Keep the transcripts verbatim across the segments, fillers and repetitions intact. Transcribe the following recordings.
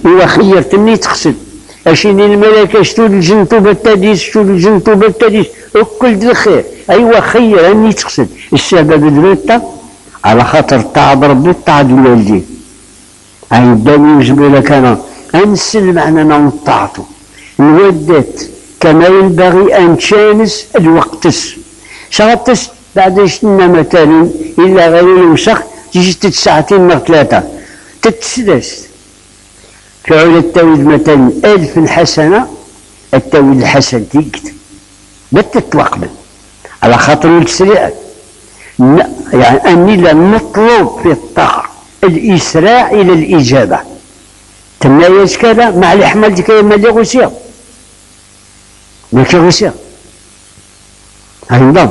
هو خيرتني تقصد اشيني الملائكة شتو الجنتو بالتاديس شتو الجنتو بالتاديس وكل ذي الخير ايوا خير اني تقصد السبب دريتا على خاطر تعب ربي تعب الوالدين هاي الدليل يجب لك انا انسلم عننا نطاعته نودت كما ينبغي ان تشانس الوقتس شغطس بعد شنا مثلا الا غير الوسخ تجي تت ساعتين من ثلاثه تتسدس فعل التويد مثلا ألف حسنة التويد الحسن تيكت بتتوقبل على خاطر التسريع يعني أني لم نطلب في الطاعة الإسراع إلى الإجابة تمايز كذا مع الإحمال دي كي ما دي غسيا ما كي غسيا هاي نظام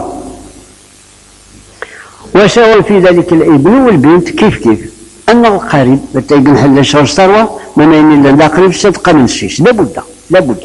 وسواء في ذلك الابن والبنت كيف كيف أن القريب بتيجي نحل شهر ثروة ما نين إلا لا قريب صدقة من الشيش لابد لابد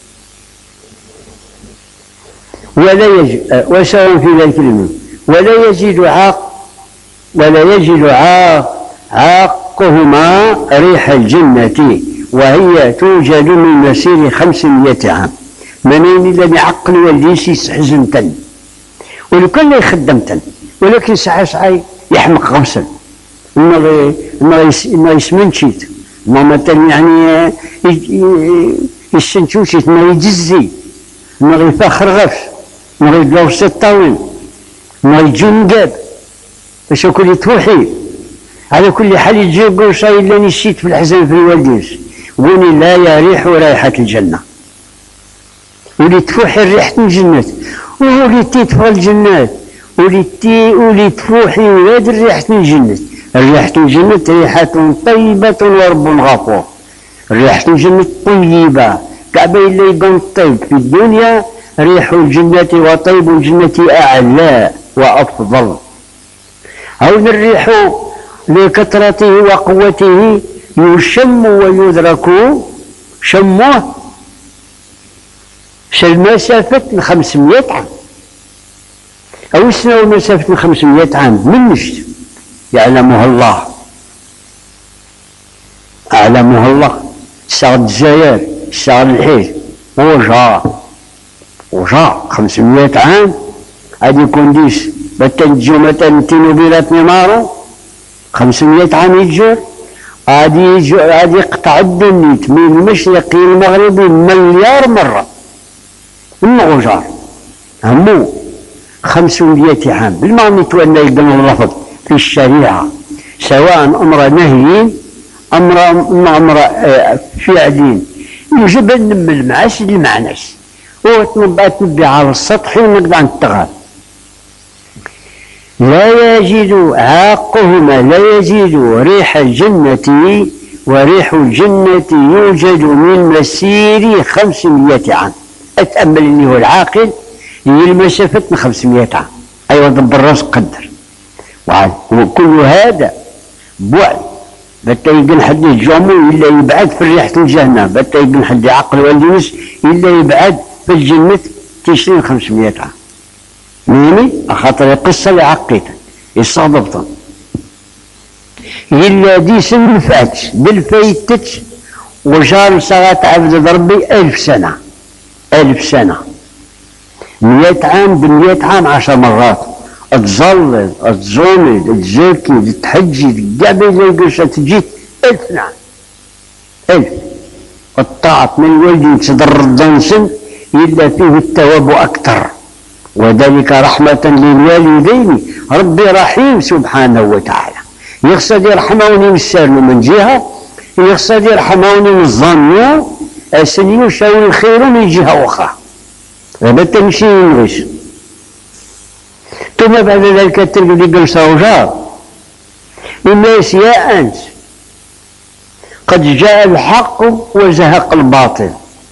ولا يجد وسواء في ذلك الابن ولا يجد عاق ولا يجد عاق عاقهما ريح الجنة وهي توجد من مسير خمسمائة عام ما نين إلا بعقل والديسي سحزن تن ولكل يخدم تن ولكن ساعة ساعة يحمق غمسا ما ما يسمنشيت ما مثلا يعني يسنشوشيت ما يجزي ما يفخر غفش ما يجلوس الطاوين ما يجنقب باش كل يتوحي على كل حال يجيب قرصة إلا نسيت في الحزن في الوالديس قولي لا يريح رائحة الجنة ولي تفوحي ريحة الجنة ولي تدخل الجنات ولي تي ولي تفوحي ولاد ريحة الجنة ريحة الجنة ريحة طيبة ورب غفور ريحة الجنة طيبة كعبة إلا يكون طيب في الدنيا ريح الجنة وطيب الجنة أعلى وأفضل هون الريح لكثرته وقوته يشم ويدرك شمه المسافة من خمسمائة عام أو سنة مسافة من خمسمائة عام من نشت يعلمها الله أعلمها الله الشهر الجزائر الشهر الحيل وجاء وجاء خمسمائة عام هذه يكون ديس بتنجو مثلا تنوبيلات نمارو خمسمائة عام يتجر هذه يجر هذه يقطع الدنيت من المشرق إلى المغربي مليار مرة من غجار همو خمسمائة عام بالمعنى تولى يقبل اللفظ في الشريعة سواء أمر نهي أمر أمر فعل يجب أن نمل معاش المعناش وتنبأ تنبي على السطح ونقدر نتغاب لا يجد عاقهما لا يجد ريح الجنة وريح الجنة يوجد من مسير خمسمائة عام أتأمل اللي هو العاقل هي المسافة من خمسمائة عام أيوة ضب الراس قدر وكل هذا بعد بتا يقن حد الجمو إلا يبعد في ريحة الجنة بتا يقن حد عقل والدنس إلا يبعد في الجنة تشرين خمسمائة عام ميني أخاطر القصة اللي عقيتها يصادبطا إلا ديس بالفاتش بالفايتش وجار ساعات عبد ربي ألف سنة ألف سنة مئة عام بمئة عام عشر مرات تظلل تزومد تزكي تحجي قبل زي قرشة تجي ألف نعم ألف الطاعة من والدي تضر الدنسن إلا فيه التواب أكثر وذلك رحمة للوالدين ربي رحيم سبحانه وتعالى يقصد يرحموني السر من جهة يقصد يرحموني من الظن أسن يشاور الخير من جهة أخرى هذا تمشي ينغش ثم بعد ذلك تلقى لي قرصة وجار الناس يا أنس قد جاء الحق وزهق الباطل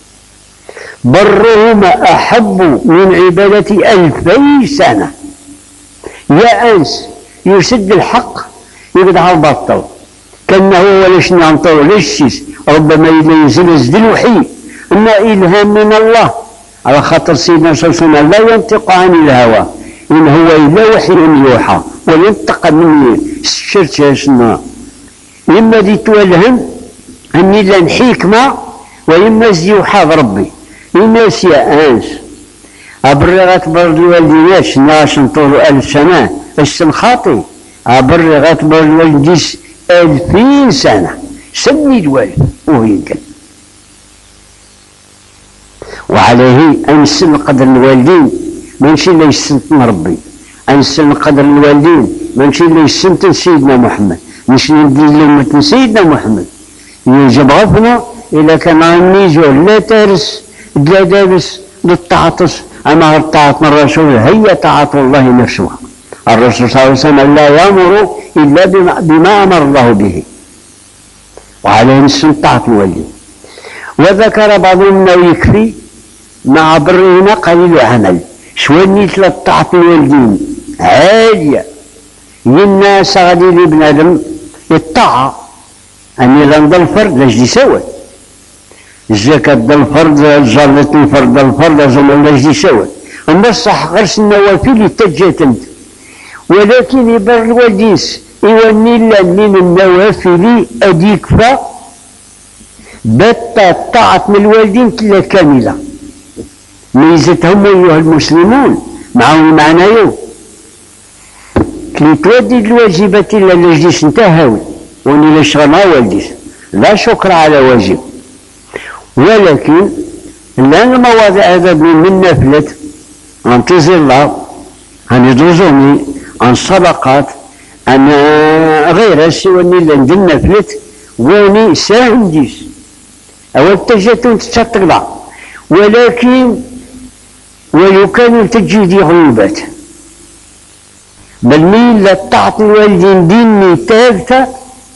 برهما أحب من عبادة ألفي سنة يا أنس يسد الحق يقدع الباطل كأنه ولا شنو ينطر ولا الشيس ربما ينزل زد الوحي أما إلهام من الله على خاطر سيدنا صلى الله عليه وسلم لا ينطق عن الهوى إن هو إلا وحي يوحى وينطق من الشرك شنو إما دي توالهم أني لن حكمة وإما يوحى ربي الناس يا أنس أبري غتبر الوالديناش ناش نطولوا ألف سنة السن خاطي أبري غتبر الوالديس ألفين سنة سني الوالد وهيكل. وعليه أنسل قدر الوالدين ماشي اللي يسنتن ربي، أنسل قدر الوالدين ماشي اللي يسنتن سيدنا محمد، مش ندير لهم سيدنا محمد يجب غفنا إذا كان غنيجو لا تارس لا دارس للتعاطس. أما الطاعة من الرسول هي طاعة الله نفسها. الرسول صلى الله عليه وسلم لا يأمر إلا بما, بما أمر الله به، وعليه نسن طاعة الوالدين. وذكر بعضهم أنه يكفي مع برهما قليل عمل. شوية نيت طاعة الوالدين عالية للناس غادي لبنادم الطاعة أني لن الفرد لاجدي سوا الزكاة الفرد جارة الفرد الفرد زمان لاجدي سوا أما الصح غرس النوافل يتجات انت، ولكن يبر الوالديس إيواني لأنين النوافل أديك فا بات طاعة من الوالدين تلا كاملة. ميزتهم أيها المسلمون معهم معنايو كي تودي الواجبات إلا لاجديس انتهاوي وني لشغلها والديس لا شكر على واجب، ولكن لأن المواضيع هذا من نافلة عن تزل الله عن يدوزوني عن صدقات عن غير سواني لأن دي نافلة واني ساهم ديس أول تجاتون تتطلع، ولكن ولو كانوا تجدي غيبات بل مين لا تعطي الوالدين ديني تاغتا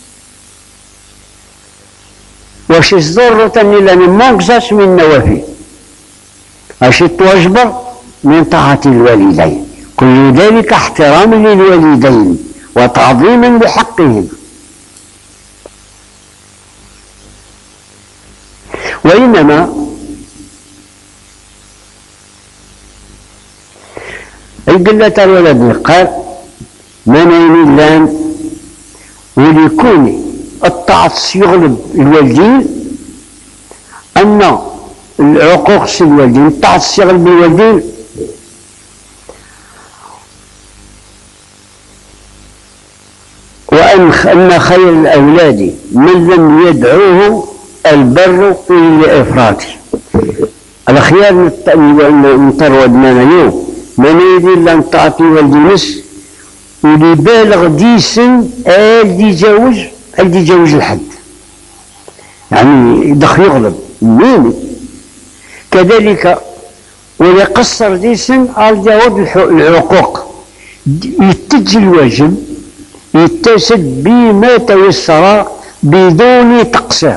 واش ضرورة إلا ما نقصاش من النوافل اش توجبر من طاعة الوالدين، كل ذلك احتراما للوالدين وتعظيما لحقهم. وإنما القلة الولد قال من اللان وليكون التعطس يغلب الوالدين أن العقوق سي الوالدين التعطس يغلب الوالدين وأن أن خير الأولاد من لم يدعوه البر إلى إفراطه. الخيار نطرود ما اليوم من يدير لن تعطي والدي نس واللي بالغ ديسن آل يتجاوز آل يتجاوز الحد يعني يدخل يغلب مين كذلك ولا قصر ديسن آل جاوز العقوق يتجي الواجب يتسد بما تيسر بدون تقصير.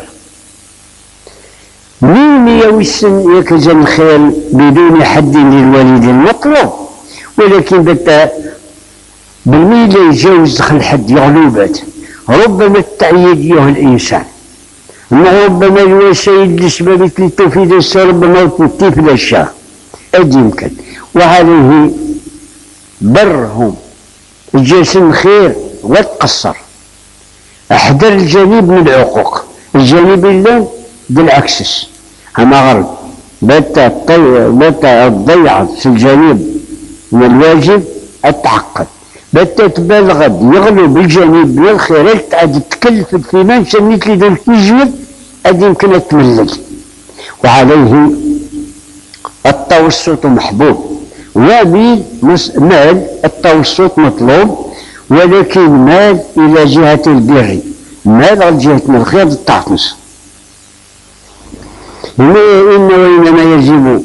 مين يوسن يكزن الخير بدون حد للوالد المطلوب، ولكن بتا بالميل يجاوز دخل الحد يغلوبات ربما التعييد يه الإنسان ربما الوسائل الأسباب اللي تفيد السر ربما تنتف الأشياء أدي يمكن. وعليه برهم الجسم خير وتقصر احذر الجانب من العقوق الجانب اللي بالعكس أما غرب بتا بتا الضيعة في الجانب من الواجب التعقد بتا تبالغد يغلب الجانب من الخير تعد تكلف في من سميت لي دول تجود أدي يمكن تملل. وعليه التوسط محبوب وميل مال التوسط مطلوب، ولكن مال إلى جهة البر مال على جهة من الخير التعطنس. إنه إنما يجب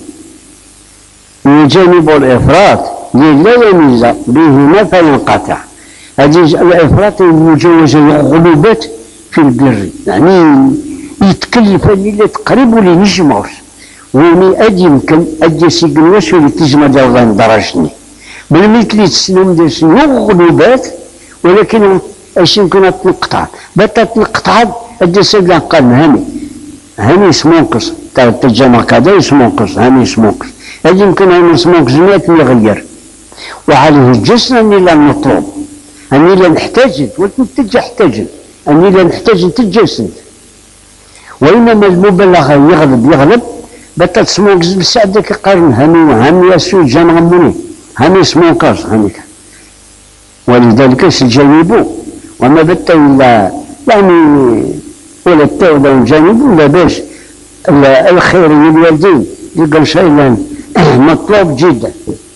يجانب الإفراط لا يميز بهما فينقطع. هذه الإفراط المجوز الغلوبات في البر يعني يتكلف اللي تقريب اللي نجمعش ومي أد يمكن أد يسيقنوش اللي تجمع جوضان درجني بالمثل تسلم ديس غلوبات، ولكن اش يمكن تنقطع بتا تنقطع أد يسيقن قال هاني هاني اسمونقص تجمع كذا اسمونقص هاني اسمونقص أد يمكن هاني اسمونقص مئة يغير. وعليه الجسم أني لا نطلب أني لا نحتاج ولكن تجي احتاج أني لا نحتاج تجسد وإنما المبالغة يغلب يغلب بتا تسموكز بسعد كيقارن هامي وهامي ياسو جان غموني هامي سموكاز هامي. ولذلك سجانبو وما بتا إلا يعني ولا التوبة جانبو لا باش الخير للوالدين يقول شيء مطلوب جدا.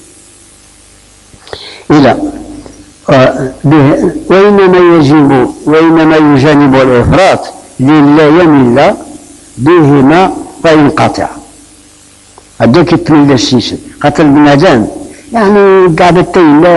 إلى وإنما يجب وإنما يجانب الإفراط للا يمل بهما فينقطع. هذاك يتملى السيسن قتل بنادم يعني قعدتين لا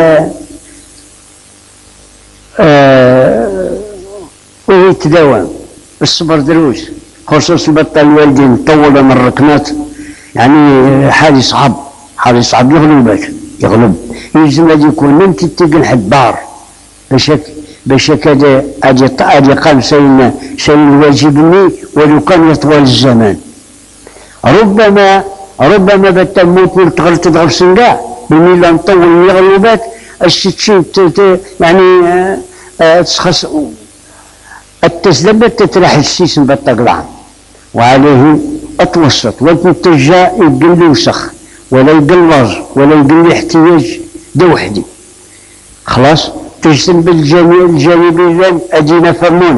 آه ويتداوم الصبر دروس خصوصا بطل الوالدين طول من الركنات يعني حال يصعب حال يصعب يغلبك يغلب يلزم غادي يكون انت تلقى الحبار باش باش كذا اجي اجي قال شيء شيء واجبني ولو كان يطول الزمان. ربما ربما بتموت تغلط تغلط سنقاع من لا نطول يغلبك الشيء يعني تشخص التسلبت تتراح السيسن بالطقلعه وعليه اتوسط والمتجا يقل لي وسخ ولا يقل لرج ولا يقل لي احتياج ده وحدي خلاص تجتنب الجانب الجانبين ادينا فرموني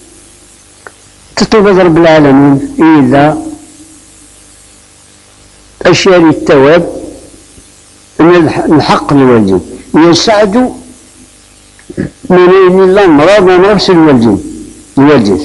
تطلب رب العالمين اذا اشياء التواب ان الحق للوالدين يساعدوا من الله مرض ونفس الوالدين الوالدين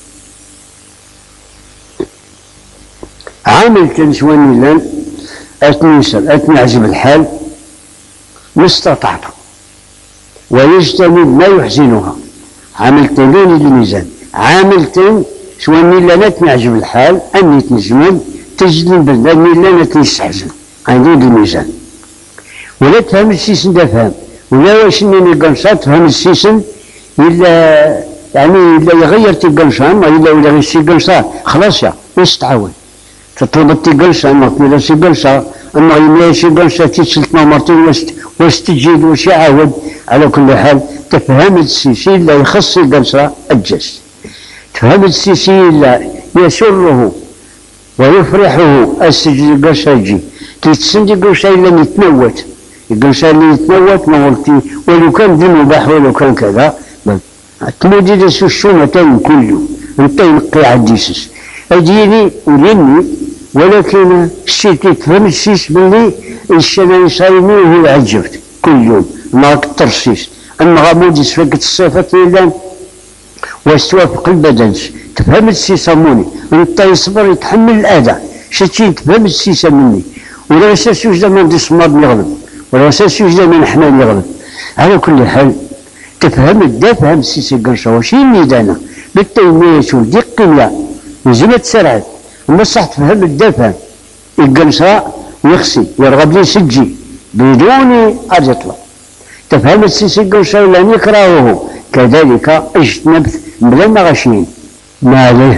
عامل تنسواني لان اتنسل اتنعجب الحال ما استطعت ويجتنب ما يحزنها عملت لين الميزان عملت سواني لان اتنعجب الحال اني تنجمل تجنب لاني لان تنستحزن عندي الميزان ولا تفهم السيسن ده فهم ولا واش انني قنصات تفهم السيسن الا يعني الا يغير تيقنصان الا ولا غير سي قنصا خلاص يا واش تعاون تطلب تيقنصا اما ولا سي قنصا اما يملا سي قنصا تيسلت مرتين واش تجيد واش يعاود. على كل حال تفهم السيسي الا يخص القنصا الجس تفهم السيسي الا يسره ويفرحه السجن القنصا يجي تيتسندي قنصا الا يتموت القنصا اللي يتموت ما قلتي ولو كان دين مباح ولو كان كذا تمودي داس الشومة تاين كله انت ينقي عديسس اجيني وليني ولكن الشيء تفهم السيس باللي الشنا يصايمي وهو عجبت كل يوم ما الترسيس اما غامودي سفقت الصفات الا واستوافق البدن تفهم السيساموني انت يصبر يتحمل الاذى شتي تفهم السيسا مني ولا اساس يوجد من دي صماد يغلب ولا اساس يوجد من حمال يغلب. على كل حال تفهم الدافع هم السيسي قنصا وشي الميدانة بالتيمية ودي القملة وزي تسرعت وما صح تفهم الدافع القنصا يخسي يرغب لي سجي بدون أجطلة تفهم السيسي قنصا لن يكرهه كذلك اجتنبت بلا مغشين ما عليه.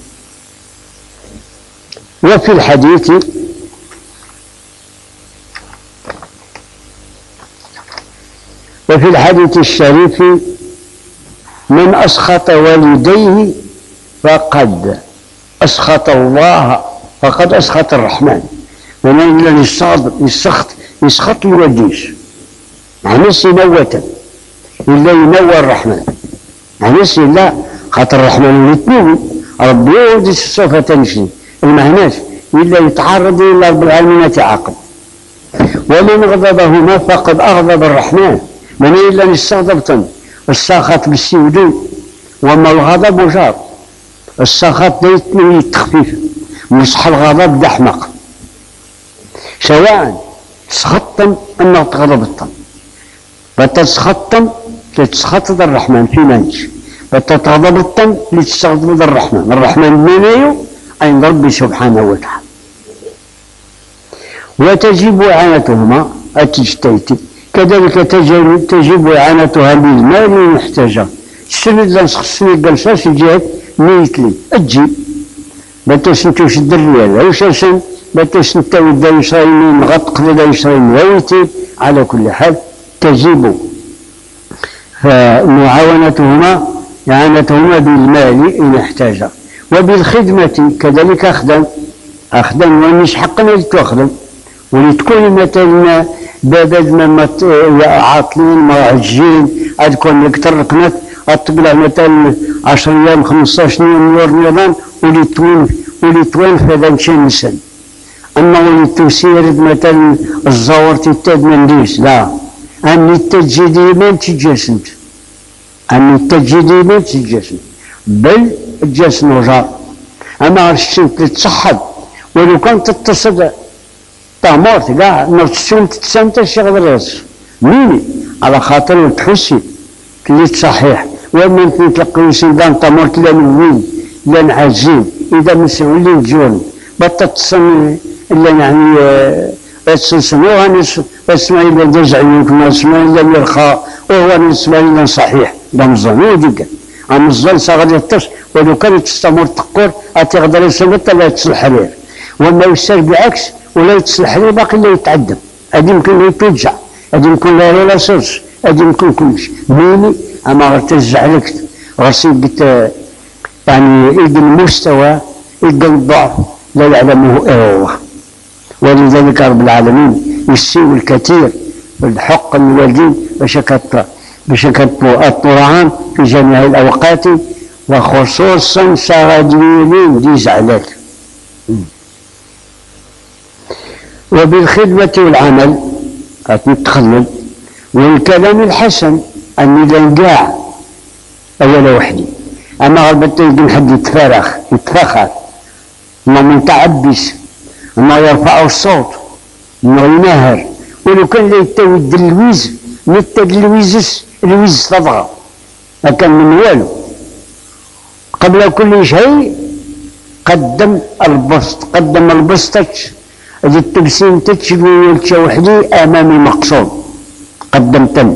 وفي الحديث وفي الحديث الشريف من أسخط والديه فقد أسخط الله فقد أسخط الرحمن ومن الذي يسخط يسخط الوديس يعني سنوة إلا ينوى الرحمن يعني لا خاطر الرحمن يتنوي ربي يوديس الصوفة تنشي المعناش إلا يتعرض إلى رب العالمين تعاقب. ومن غضبهما فقد أغضب الرحمن من إلا استغضبتن الساخط بالسودان وما الغضب جار الساخط ديتنوي التخفيف مصح الغضب دحمق سواء سخطتم أما تغضبتم فتسخطتم تتسخط الرحمن في منش فتتغضبتم لتستغضب الرحمن الرحمن منيو عند ربي سبحانه وتعالى. وتجب إعانتهما التجتيتي كذلك تجب إعانتها بالمال المحتاجة السنة اللي نسخصني القنصاص جات ميتلي أجي باتوش نتوش الدريال وشاشن باتوش نتاو دا يشرين غطق دا يشرين ويتي. على كل حال تجب معاونتهما إعانتهما بالمال إن احتاجا وبالخدمة كذلك أخدم أخدم ومش حقا تخدم ولتكون مثلا بدل ما عاطلين معجين أتكون أكثر ركنات أتقلع مثلا عشر أيام خمسطاش يوم نور رمضان ولتوين ولتوين في هذا الشمس أما ولتسير مثلا الزور تتاد من ديس لا أني التجديد ما تجسنت أني التجديد ما تجسنت بل الجسم وجار أما الشمس تتصحب ولو كانت تتصد تامورت كاع نرسون تتسامت الشغل الراس ميني على خاطر تحسي كليت صحيح ومن تلقى سندان تامورت لا نوين لا نعزين إذا مسؤولين جون بطاطسن إلا يعني تسمعوها نس اسمع إلا دزع يمكن اسمع إلا يرخى وهو نسمع إلا صحيح ده مزنو ديك أمزن صغر يتص ولو كانت تستمر تقول أتغدر سنة لا تصلح عليه وما يصير بالعكس ولا يتصلح عليه باقي لا يتعدم هذه يمكن يتوجع هذه يمكن لا لا سرس هذه يمكن كلش ميني أما غترجع لك غسيل يعني إيد المستوى إيد الضعف لا يعلمه إلا الله ولذلك رب العالمين يسيء الكثير بالحق الوالدين بشكل بشكل الطرعان في جميع الأوقات وخصوصا صغاديين دي زعلات وبالخدمة والعمل أتنتخلل والكلام الحسن أني لنقاع أولا وحدي أما غربت يقول حد يتفرخ يتفخر ما متعبس ما يرفع الصوت ما ينهر ولو كان لا يتود اللويز نتا اللويزس اللويز تضغى ما كان من والو قبل كل شيء قدم البسط قدم البسطة هذه التبسيم تتشوي وحدي أمام المقصود قدمتم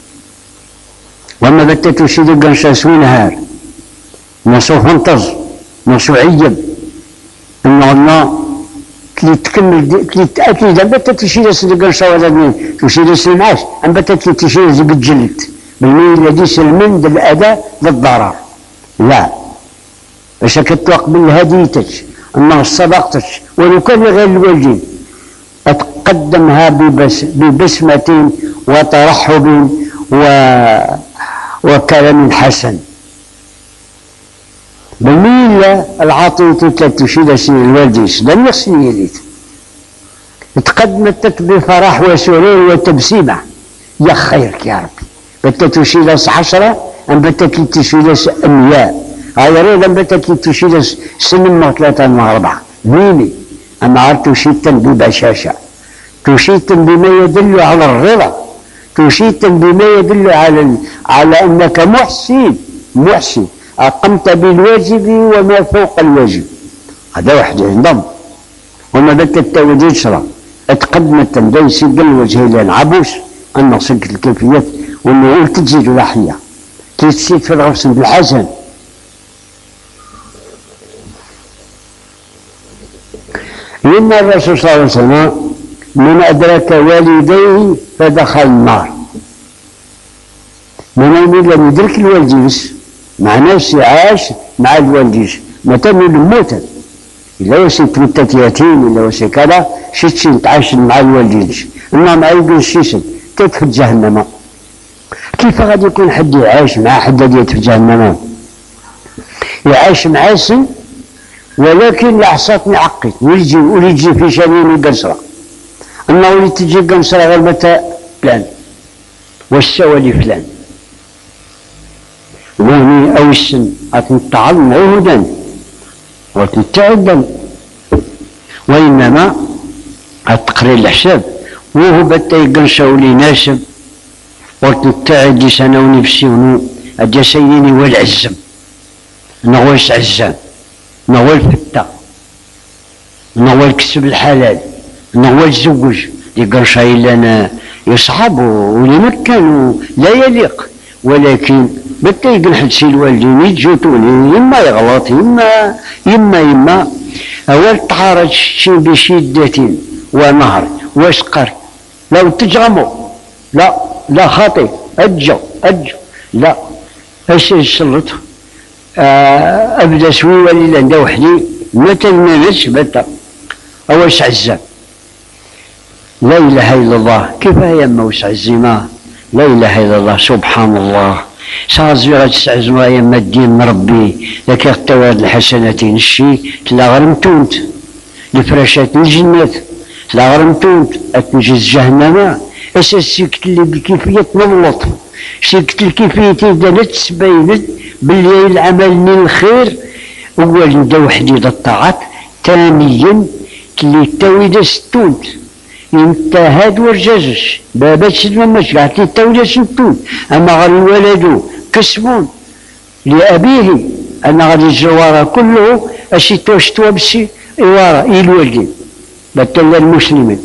وما بتت شيء قنشا سوي نهار نصو فنطز نصو عيب إن الله كلي تكمل كلي تأكيد أم بتت شيء سيد قنشا ولا مين تشيل سنعاش أم بتت تشيل زي الجلد بالمين الذي سلمن بالأداء للضرر لا باش كتقبل هديتك أنه صدقتك ولو كان غير الوالدين أتقدمها ببس ببسمة وترحب و وكلام حسن بالميلة العاطفة تشيل سن الوالديس لم يصني يليت تقدمت بفرح وسرور وتبسيمة يا خيرك يا ربي بتت تشيل عشرة أم بتت تشيل أمياء هذا ريد أم بتت تشيل سن ثلاثة وأربعة ميني أما عرفت تشيتا ببشاشة تشيتا بما يدل على الرضا تشيتا بما يدل على على أنك محسن محسن أقمت بالواجب وما فوق الواجب هذا واحد ينضم وما بك التوجيه شرع اتقدمت بين سد الوجه لان عبوس أن صدق الكيفيات وأنه تجيد ضحية تسيد في الغرس بالحسن لأن الرسول صلى الله عليه وسلم من أدرك والديه فدخل النار من لم يدرك الوالديس معناش عاش مع الوالديس متى موتا إلا وسي تمتت يتيم إلا وسي كذا شتشي نتعايش مع الوالديس إما مع يقول شيشن تدخل جهنم كيف غادي يكون حد يعيش مع حد ديت في جهنم يعيش مع سن ولكن العصات معقد ويجي ويجي في شانين قنصرة أما ولي تجي قنصرة غير متى فلان والسوالي فلان وهني أو السن أتنتعلم عهدا وتتعدم وإنما التقرير الحساب وهو بتا يقنصة ولي ناسب وتتعدي سنة ونفسي ونو أجا سيديني والعزم نغويس عزام نغوي الفتة نغوي الكسب الحلال نغوي الزوج يقنصة إلا يصعب ولمكان لا يليق ولكن بتا يقنحد سي الوالدين يتجوتوني إما يغلط إما إما إما أول تحارج شي بشدة ونهر واسقر لو تجغموا لا لا خاطئ أجو أجو لا ايش يسلط آه ابدا سوي ولي لندا وحدي ما تلمنش بدا اواش عزام لا اله الا الله كفايه ما وسع الزما لا اله الا الله سبحان الله صازي غتستعزموا يا ما الدين ربي لك التواد الحسناتين الشي تلا غرمتونت الفراشات الجنات تلا غرمتونت اتنجز جهنم اساس سيكت اللي بالكيفيه اللطف سيكت الكيفيه تبدا تبين باللي العمل من الخير هو اللي وحدي الطاعات ثانيا اللي تاويدا ستونت انت هاد ورجاجش باباتش المماش عطي التولى ستون اما غادي ولدو كسبون لابيه انا غادي الجواره كله اشي توشتوا بشي ايوارا الوالدين بتلا المسلمين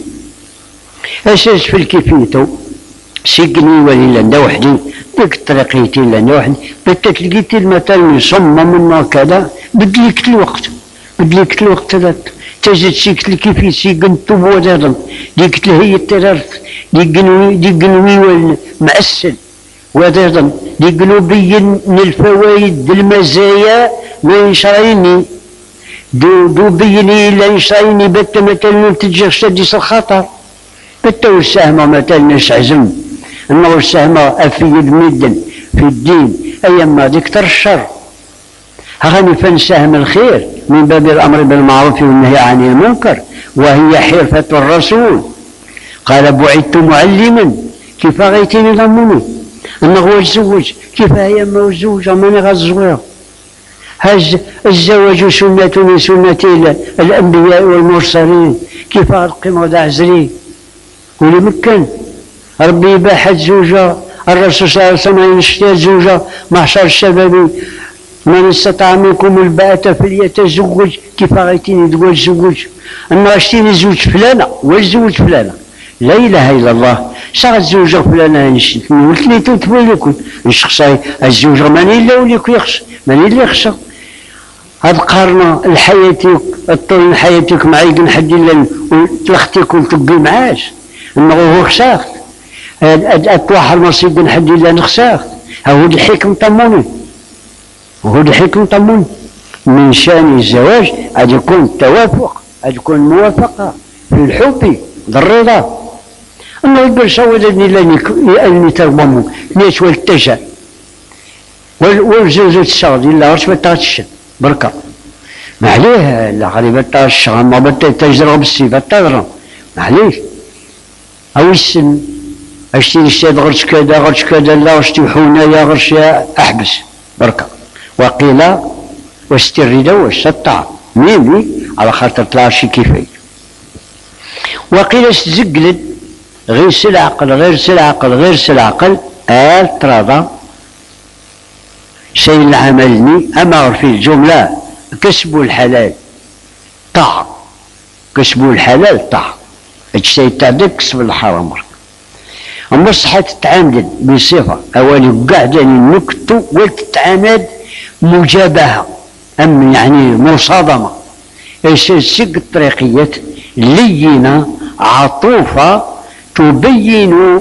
اساس في الكيفيتو سيقني ولي لنا وحدي ديك الطريقيتي لنا وحدي بتا تلقيتي المثل يصمم من كذا بدليك الوقت بدليك الوقت هذا تجد سيكت الكيفي سيقنتو بودادم ديك هي الترارت ديقنوي ديقنوي والمعسل ودادم ديقنو بين الفوائد المزايا ما ينشريني دو دو بيني لا ينشريني بتا مثلا تجي شديس الخطر بتا والسهمة مثلا ناس عزم انه السهمة افيد مدا في الدين ايما ديك الشر هغني فن سهم الخير من باب الامر بالمعروف والنهي عن المنكر وهي حرفة الرسول قال بعثت معلما كيف غيتيني ضمني انه هو الزوج كيف هي ما الزوج ماني غزوير هز الزواج سنة من سنة الانبياء والمرسلين كيف القيمة ذا عزري ولي مكن ربي باحت زوجة الرسول صلى الله عليه وسلم يشتري زوجة محشر الشباب من استطاع منكم الباءة فليتزوج كيف غايتيني تقول زوج انا غشتيني زوج فلانة والزوج فلانة لا اله الا الله شغل زوج فلانة نشتني ولكني تقول لكم نشخصي الزوج ماني الا وليك يخشى ماني اللي يخشى هاد قارنة لحياتك الطول حياتك معي نحدي لنا تلختيك وتبقي معاش انه هو خساخت اتواحد المصيب نحدي لنا خساخت هو الحكم طموني وهو الحكم طمون من شان الزواج قد يكون التوافق قد يكون موافقة في الحب بالرضا الله يقول سودني لاني تربموا ليش والتجا والزوجة الشغل إلا غرش بتاعتش بركة ما عليه لا غريبة تاع الشغل ما بتا تجرى بالسيفة تجرى ما عليه أو السن اشتي الشاد غرش كذا غرش كذا لا غرش حونا يا غرش أحبس بركة وقيل واسترد واستطاع ميمي على خاطر طلع شي كيفي وقيل استزقلد غير العقل غير العقل غير العقل آل تراضى شيء عملني أمر في الجملة كسب الحلال طاع كسب الحلال طاع الشيء تعدد كسب الحرام أما صحة تتعامد بصفة أولي قاعدة النكتو وتتعامد مجابهة أم يعني مصادمة السلسلة الطريقية لينة عطوفة تبين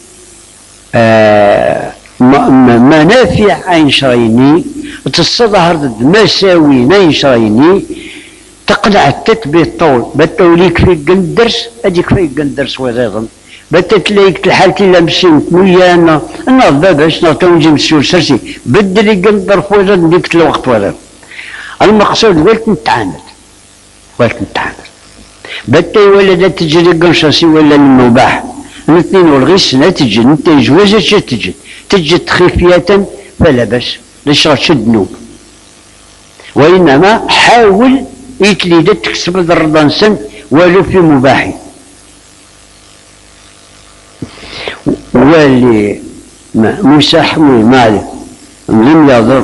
آه منافع عين شريني تستظهر مساوي عين شريني تقنع التتبي الطول بتوليك في القندرس أديك في القندرس وزيضا بتتلاقيك الحالتي لمسين ويانا انا باباش نعطيو نجي مسيو سرسي بدلي قندر فوزن ديك الوقت ولا المقصود ولت نتعاند ولت نتعاند بتا ولد تجري قنشاسي ولا المباح الاثنين والغيس لا تجي انت جوازة تجي تجي خفية فلا بس ليش تشد نوب وانما حاول يتلي تكسب الرضانسن ولو في مباحي واللي مسحمي ماله لم يضر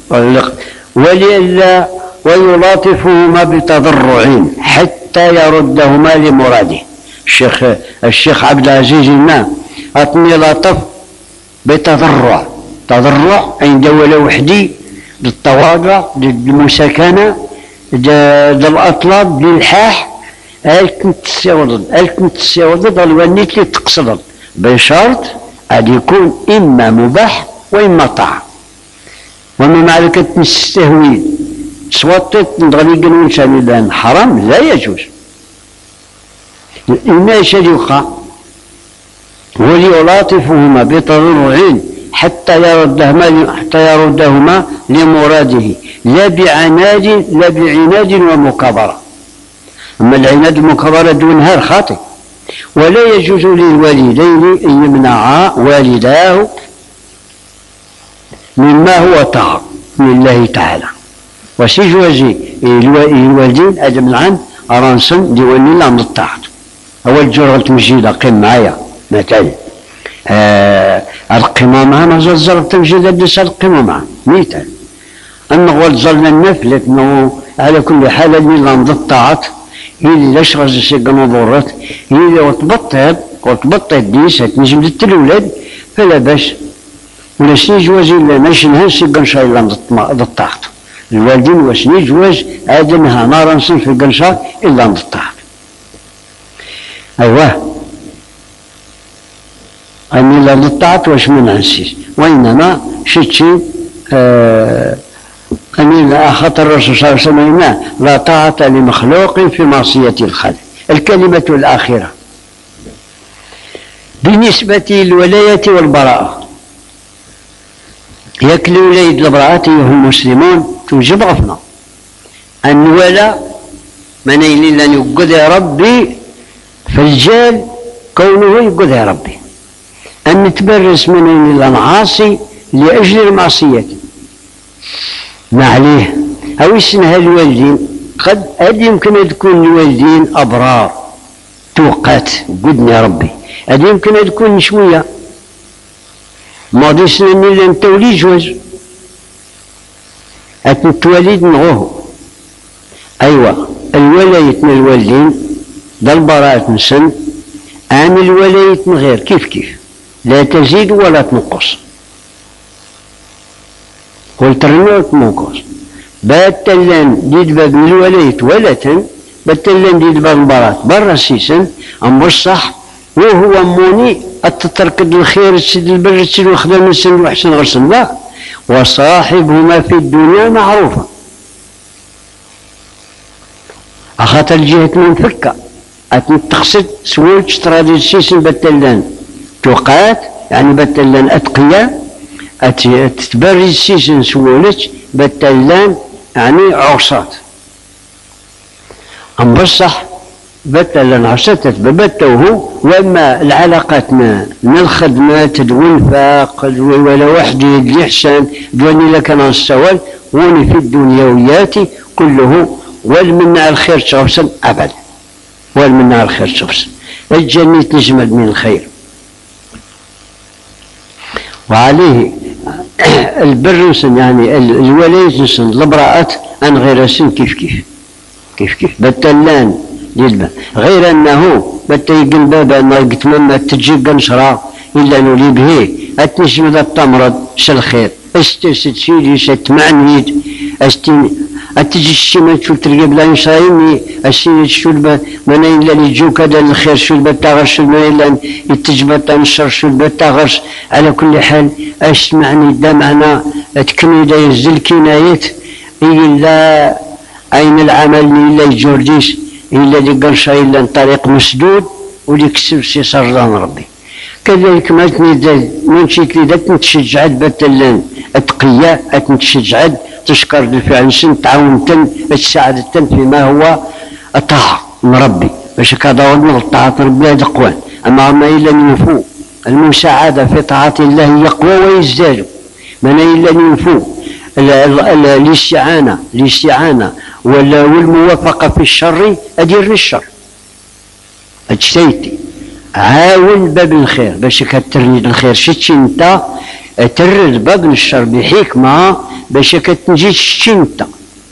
ولئلا ويلاطفهما بتضرع حتى يردهما لمراده. الشيخ الشيخ عبد العزيز النا اعطني لطف بتضرع تضرع عند ولا وحدي للتواضع للمساكنه للاطلاب للحاح الكنت تساوض الكنت تساوض الونيت اللي تقصد بشرط أن يكون إما مباح وإما طاعة وما معركة تستهوي سواطت نغني قنون شاني لأن حرام لا يجوز. إما شريقا وليلاطفهما بتضرع حتى يردهما حتى يردهما لمراده لا بعناد لا بعناد ومكابرة. أما العناد والمكابرة دونها الخاطئ. ولا يجوز للوالدين أن يمنعا والداه مما هو طاعة من الله تعالى. وسي جوازي الوالدين أدم العام أرانسن ديواني لا من الطاعة. أول جرعة مجيدة قيم معايا مثلا آه القمامة ما زال تمجيدة ديس القمامة مثال أنه ولزلنا النفل لكنه على كل حال اللي لا من الطاعة هي اللي لاش غازي سيقنو ضرات هي اللي وتبطل وتبطل ديس تنجم دت الأولاد فلا باس. ولا سني جوازي إلا ماشي نهار سيقن شاي لا من الطاعة. الوالدين وسني جواز آدمها نارا نصير في القنشا إلا من الطاعة. أيوه أني لا للطاعة واش من عنسيس وإنما شتشي آه أني لا خاطر الرسول صلى الله عليه وسلم لا طاعة لمخلوق في معصية الخالق. الكلمة الأخيرة بالنسبة للولاية والبراءة ياك الولاية البراءة هم المسلمون توجب غفنا أن ولا من إلا أن يقضي ربي فالجال كونه يقضي ربي أن نتبرس من إلا العاصي لأجل المعصية ما عليه. أو اسمها الوالدين قد أد يمكن أن تكون الوالدين أبرار توقات قدني ربي أد يمكن أن تكون شوية ماضي سنين إلا أنت ولي جوز أتنتواليد نغوه. أيوة الولاية من الوالدين ذا البراءة نسن عن الولاية من غير كيف كيف لا تزيد ولا تنقص. قلت رنوت تنقص باتلان ديد باب الولاية ولا تن باتلان ديد باب البراءة برا سيسن أم بصح وهو موني أتتركد الخير تسد البر تسد الخدام السن وحسن غرسن لا وصاحبهما في الدنيا معروفة. أخاطر الجهة منفكة أتنتقصد سويتش ترادي السيسن باتلان توقات يعني باتلان أتقياء أتتبرز السيسن سويتش باتلان يعني عرصات. أم بصح باتلان عرصات تتببتوه. وأما العلاقات من الخدمة والنفاق ولا واحد يدلي حسان دواني لك أنا السوال وني في الدنيويات كله والمنع الخير شخصا أبدا والمنع الخير شخصا. الجنة تجمل من الخير وعليه البر يعني الولاية نسن البراءات أن غير سن كيف كيف كيف كيف بتلان للبا غير أنه بتيقن بابا أنه قتمنى تجيب قنشرة إلا نولي به أتنشم ذا التمرض شالخير استسد سيدي ستمعنيد أستين أتجي الشمال شو ترقب لان شايني السيد الشلبة من إلا يجو كذا الخير شلبة تغش من إلا يتجبت الشر شلبة تغش. على كل حال أسمعني دمعنا تكني دا يزل كنايت إلا أين العمل إلا يجورديس إلا دي قرشا إلا طريق مسدود ولي كسب سي سرطان ربي. كذلك ما تنيد من شيك لي ذاك نتشجعت بتلان أتقياء أتنتشجعت تشكر الفعل سن تعاونتن تساعدتن فيما هو الطاعة من ربي باش كذا ودنا الطاعة ربي هذا قوان. أما ما إلا ينفو المساعدة في طاعة الله يقوى ويزداد من إلا ينفو الاستعانة الاستعانة والموافقة في الشر أدير للشر اجتيتي عاون باب الخير باش كترني الخير شتي انت ترد باب الشر بحكمة باش كتنجي شتي انت.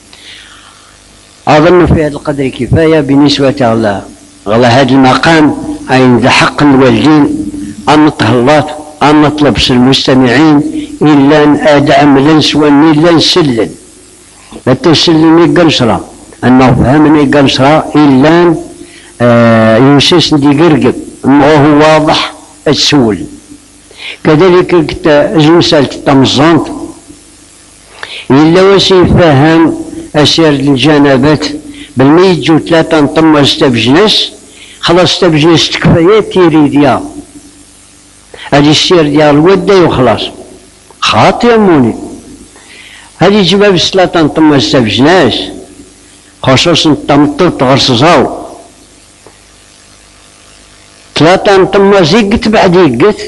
أظن في هذا القدر كفاية بالنسبة على على هذا المقام عند حق الوالدين أن نطهلات أن نطلب المستمعين إلا أن أدعم لنس وأن إلا نسلل لا تسلني قنصرة أنه فهمني قنصرة إلا أن آه يوسس دي قرقب هو واضح السول. كذلك المسألة التمزانت إلا واش يفهم أسير الجنابات بالما يجو ثلاثة نطمز تبجنس خلاص تبجنس تكفاية تيري ديال هادي السير ديال الودة وخلاص خاطي أموني هادي جباب الصلاة نطمز تبجناس خصوصا التمطر تغرسزاو ثلاثة نطمز يقت بعد يقت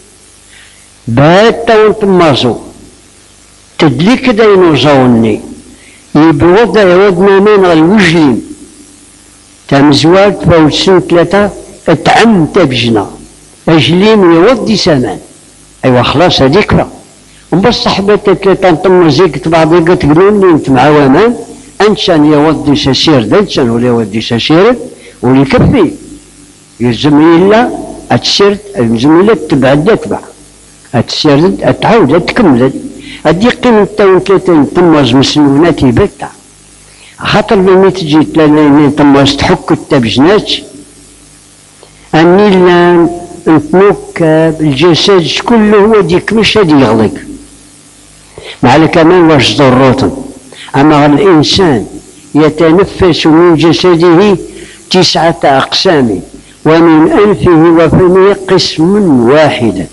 بعد تا نطمزو تدلي كدا ينوزاوني يبوض يودنا من الوجلين تمزوال تفوت سن ثلاثة اتعم تبجنا اجلين يودي سمان ايوا خلاص هذيك راه وبس صحبات ثلاثة نطمز يقت بعض يقت قلوني انت مع وامان انشان يودي سسير دنشان ولا يودي سسير ولي كفي يلزم إلا أتسرد يلزم إلا تبعد تبع أتسرد أتعود أتكمل أدي قيمة تاون ثلاثة طماز مسنونات يبتع خاطر لما تجي ثلاثة طماز تحك التبجنات أني لان نتنكب الجسد كله هو ديك مش هادي يغلق مع كمان واش ضروطا أما الإنسان يتنفس من جسده تسعة أقسام ومن أنفه وفمه قسم واحد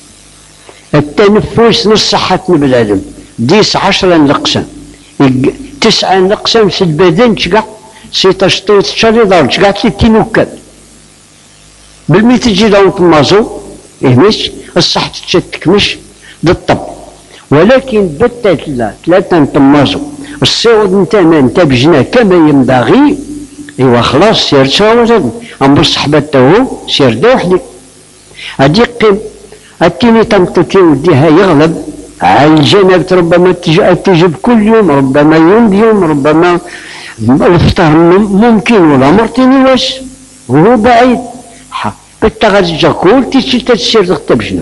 التنفس نص صحة بالعلم ديس عشرة نقسم تسعة نقسم في البدن تشقع ستة شطوط شري دار تشقع تنكب بالمي تجي لو تمازو إهمش الصحة تشتكمش للطب ولكن بتت لا ثلاثة تمازو الصعود نتاما تبجنا كما ينبغي ايوا خلاص سير تشاور أمر صحبته سير دا وحدي هادي قيم التيني تنطيتي وديها يغلب على الجنابة ربما تجب كل يوم ربما يوم بيوم ربما الفطار ممكن ولا مرتين واش وهو بعيد بالتغرج كل تيجي تسير تبجنا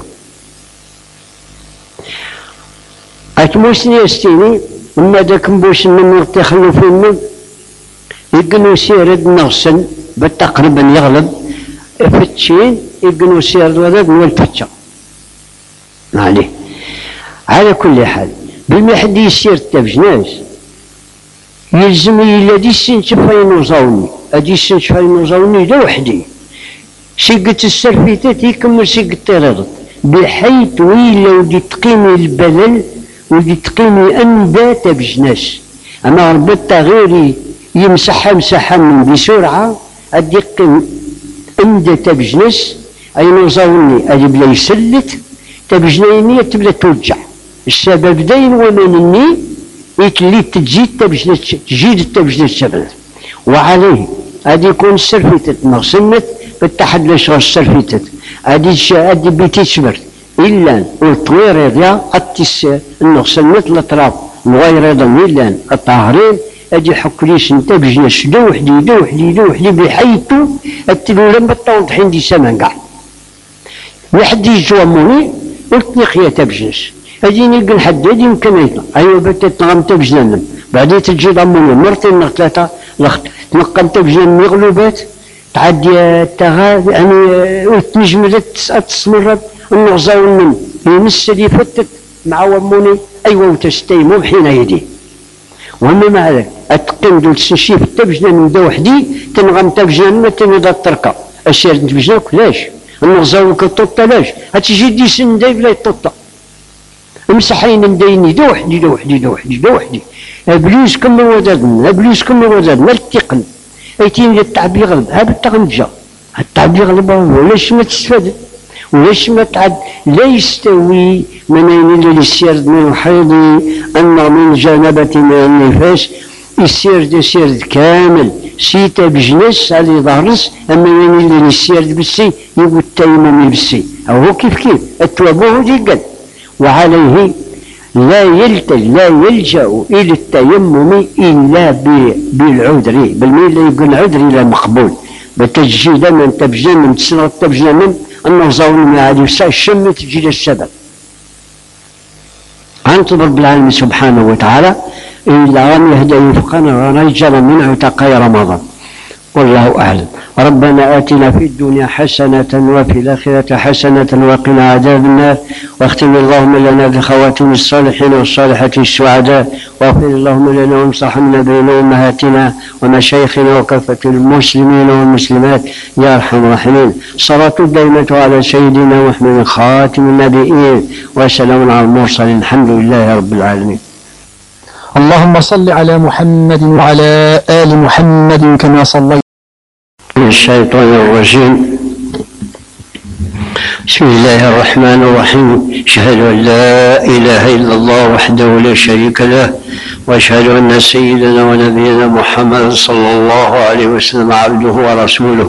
أتموسني استيني وما داك مبوش من تخلو في المن يقنو سيرد نغسل بالتقريبا يغلب فتشين يقنو سيرد ولد والفتشة عليه على كل حال بما حد يسير تبجناس يلزم إلا دي السن شفاين وزاوني هادي السن شفاين وزاوني دا وحدي سيقت السرفيتات يكمل سيقت ترضت بحيث ويلا ودي تقيمي البلل ودي تقيمي أندى تبجناس أما ربطة غيري يمسحها مسحها من بسرعة أدي قيم أندى تبجناس أي نوزاوني أجي بلا يسلت تبجنيني تبدا توجع السبب داين ومنني يتلي تجي تبجنت تجيد التبجنت شباب وعليه هادي يكون السرفيتت مغسمت بالتحد ليش السرفيتت هادي هادي بيتي تشبر إلا والطوير يضيع التس النغسمت الأطراف الغير أيضا إلا الطاهرين أدي حكريش انت بجنس دوحدي دوحدي دوحدي بحيث التلو لما تطوض حين دي سمان قاع واحد يجواموني قلت نقيا تبجنس أجيني قل حدد يمكن يطلع أيوة بتت نغم تبجنن بعدين تجي ضموني مرتين نغ ثلاثة لخت تنقم تبجنن مغلوبات تعدي التغاث يعني وتنجمدت تسمرت النغزاون يمس لي فتت مع وموني أيوة وتستيمو بحين يدي وما مع ذلك أتقيم دول تسنشيف تبجنن من دا وحدي تنغم تبجنن متن دا التركة أشير تبجنك لاش النغزاون كالطوطة لاش هتجي دي سن داي بلا يطوطة مسحين نديني دا وحدي دا وحدي دا وحدي دا وحدي ابليس كم ودادنا ابليس كم ودادنا التقن ايتين التعب يغلب هذا التغم جا التعب يغلب ولاش ما تستفاد ولاش ما تعد لا يستوي منين اللي يسير من حيضي ان من جنبة من النفاس يسير دي سير كامل سيتا بجنس على ظهرس اما منين اللي يسير بالسي يقول التيمم بالسي او هو كيف كيف التوابوه جيقل وعليه لا يلتج لا يلجأ إلى التيمم إلا بالعذر بالميل يقول العذر إلى مقبول بتجي دائما تبجن من تسنغ تبجن من أنه زاول من هذه الشم تجي للسبب أنت رب العالمين سبحانه وتعالى إلا أن يهدى وفقنا ونجل من عتقي رمضان والله أعلم. ربنا آتنا في الدنيا حسنة وفي الآخرة حسنة وقنا عذاب النار، واختم اللهم لنا بخواتم الصالحين والصالحات السعداء، واغفر اللهم لنا وامسحنا بين أمهاتنا ومشايخنا وكافة المسلمين والمسلمات يا أرحم الراحمين. صلاة دائمة على سيدنا محمد خاتم النبيين، وسلام على المرسلين، الحمد لله رب العالمين. اللهم صل على محمد وعلى آل محمد كما صليت. من الشيطان الرجيم. بسم الله الرحمن الرحيم. أشهد أن لا إله إلا الله وحده لا شريك له، وأشهد أن سيدنا ونبينا محمد صلى الله عليه وسلم عبده ورسوله.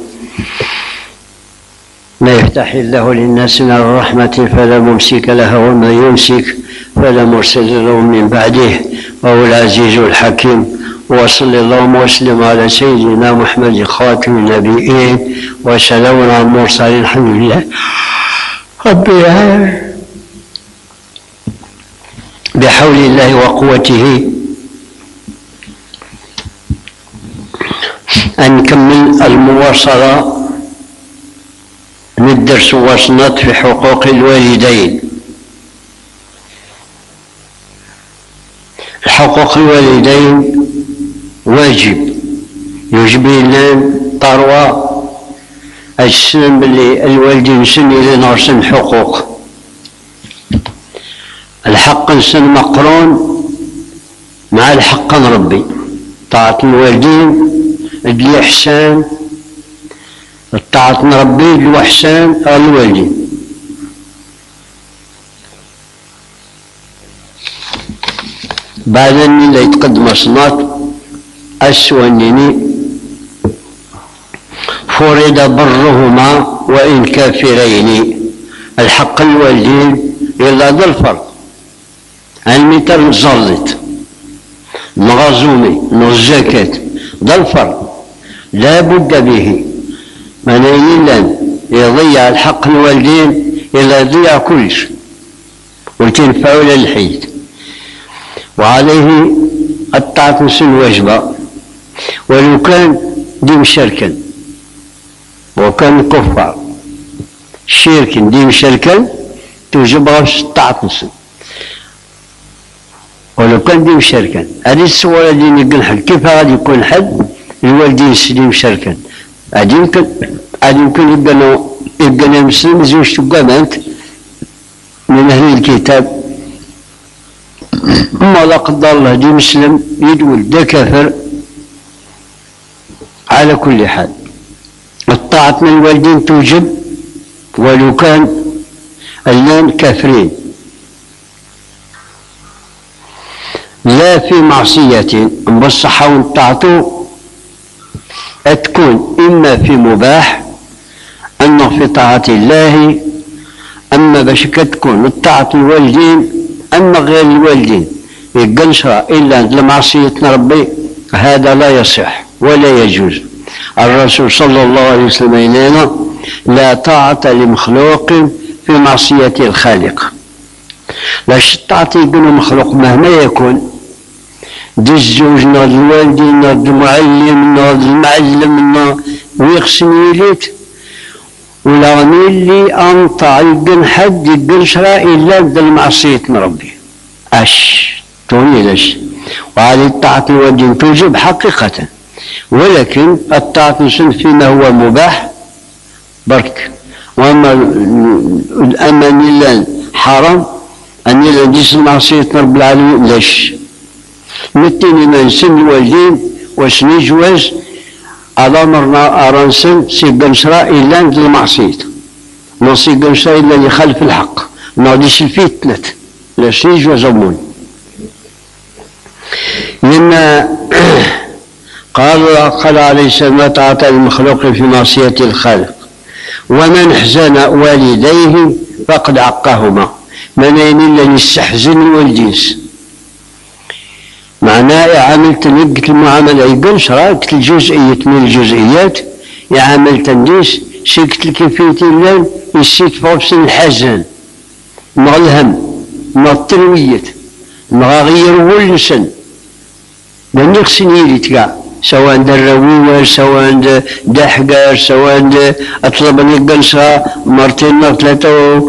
ما يفتح الله للناس من الرحمة فلا ممسك لها، وما يمسك فلا مرسل له من بعده، وهو العزيز الحكيم. وصلى اللهم وسلم على سيدنا محمد خاتم النبيين، وسلام على المرسلين، الحمد لله رب العالمين. بحول الله وقوته نكمل المواصلة من الدرس وصلت في حقوق الوالدين. حقوق الوالدين واجب يجب لنا طروة السلم باللي الوالدين سن إلى نرسم حقوق. الحق نسن مقرون مع الحق نربي. طاعة الوالدين ادلي إحسان، الطاعة نربي ادلي إحسان الوالدين. بعد أن يتقدم صنات السوانيني فرض برهما وإن كافرين. الحق الوالدين إلا ذا الفرض المتر نزلت نغزومي نزكاة ذا الفرض لا بد به. من إلا يضيع الحق الوالدين إلا يضيع كلش وتنفع للحيد. وعليه الطاعة سن واجبة، ولو كان ديم شركا وكان كفار شركا ديم شركا توجب غاش الطاعة سن، ولو كان ديم شركا. هذه الصورة اللي نقول حد كيف غادي يكون حد الوالدين ديم شركا؟ غادي يمكن غادي يمكن يبقى يبقى مسلم زوج تقامات من أهل الكتاب، أما لا قدر الله دي مسلم يدول ده كافر. على كل حال الطاعة من الوالدين توجب ولو كان الآن كافرين، لا في معصية. بالصحة والطاعة تكون إما في مباح أما في طاعة الله، أما باش كتكون الطاعة الوالدين أما غير الوالدين يقنشرا إلا لمعصية ربي، هذا لا يصح ولا يجوز. الرسول صلى الله عليه وسلم إلينا لا طاعة لمخلوق في معصية الخالق. لاش الطاعة يقولوا مخلوق مهما يكون، دي الزوج ناض الوالدين ناض المعلم ناض المعلم ويغسل يليت، ولا اللي أنطع يقن حد يقنشرا إلا لمعصية ربي. أش توني ليش؟ وهذه الطاعة الوالدين توجب حقيقة، ولكن الطاعة فيما هو مباح برك. وأما الأمان الله حرام أن يلديس معصية رب العالمين ليش؟ مثل من سن الوالدين وسن جواز على مرنا أرانسن سيقنشرا إلا للمعصية، ما سيقنشرا إلا لخلف الحق، ما ديش الفتنة لا سيج وزمون. لأن قال قال عليه السلام لا طاعة للمخلوق في معصية الخالق، ومن حزن والديه فقد عقهما. من أين إلا يستحزن الوالديس معناه عملت نقت المعاملة يقول شراكت الجزئية من الجزئيات يعمل تنديس سكت الكيفية اللان يسيت فرص الحزن مع الهم مع التروية مع غير ولسن لن يغسن يلي تقع سواء درويوة سواء دحقة سواء أطلب لي قنصة مرتين أو ثلاثة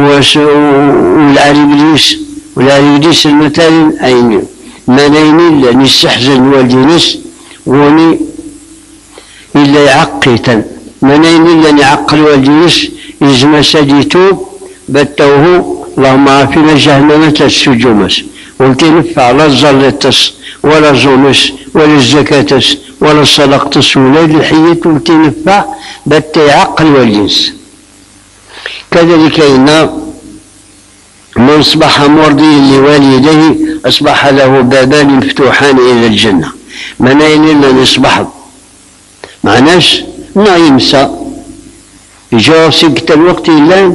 والعريقليس والعريقليس المثال أين منين إلا نستحزن والدينس وني إلا يعقيتا منين إلا نعقل والدينس إذا سديتوب بتوه اللهم عافنا جهنم تسجمس وتنفع لا الزلتس ولا زونس ولا الزكاتس ولا الصدقتس ولا الحية وتنفع بتي عقل والجنس. كذلك إن من أصبح مرضيا لوالديه أصبح له بابان مفتوحان إلى الجنة. من أين إلا نصبح معناش ما يمسى يجاو سكت الوقت إلا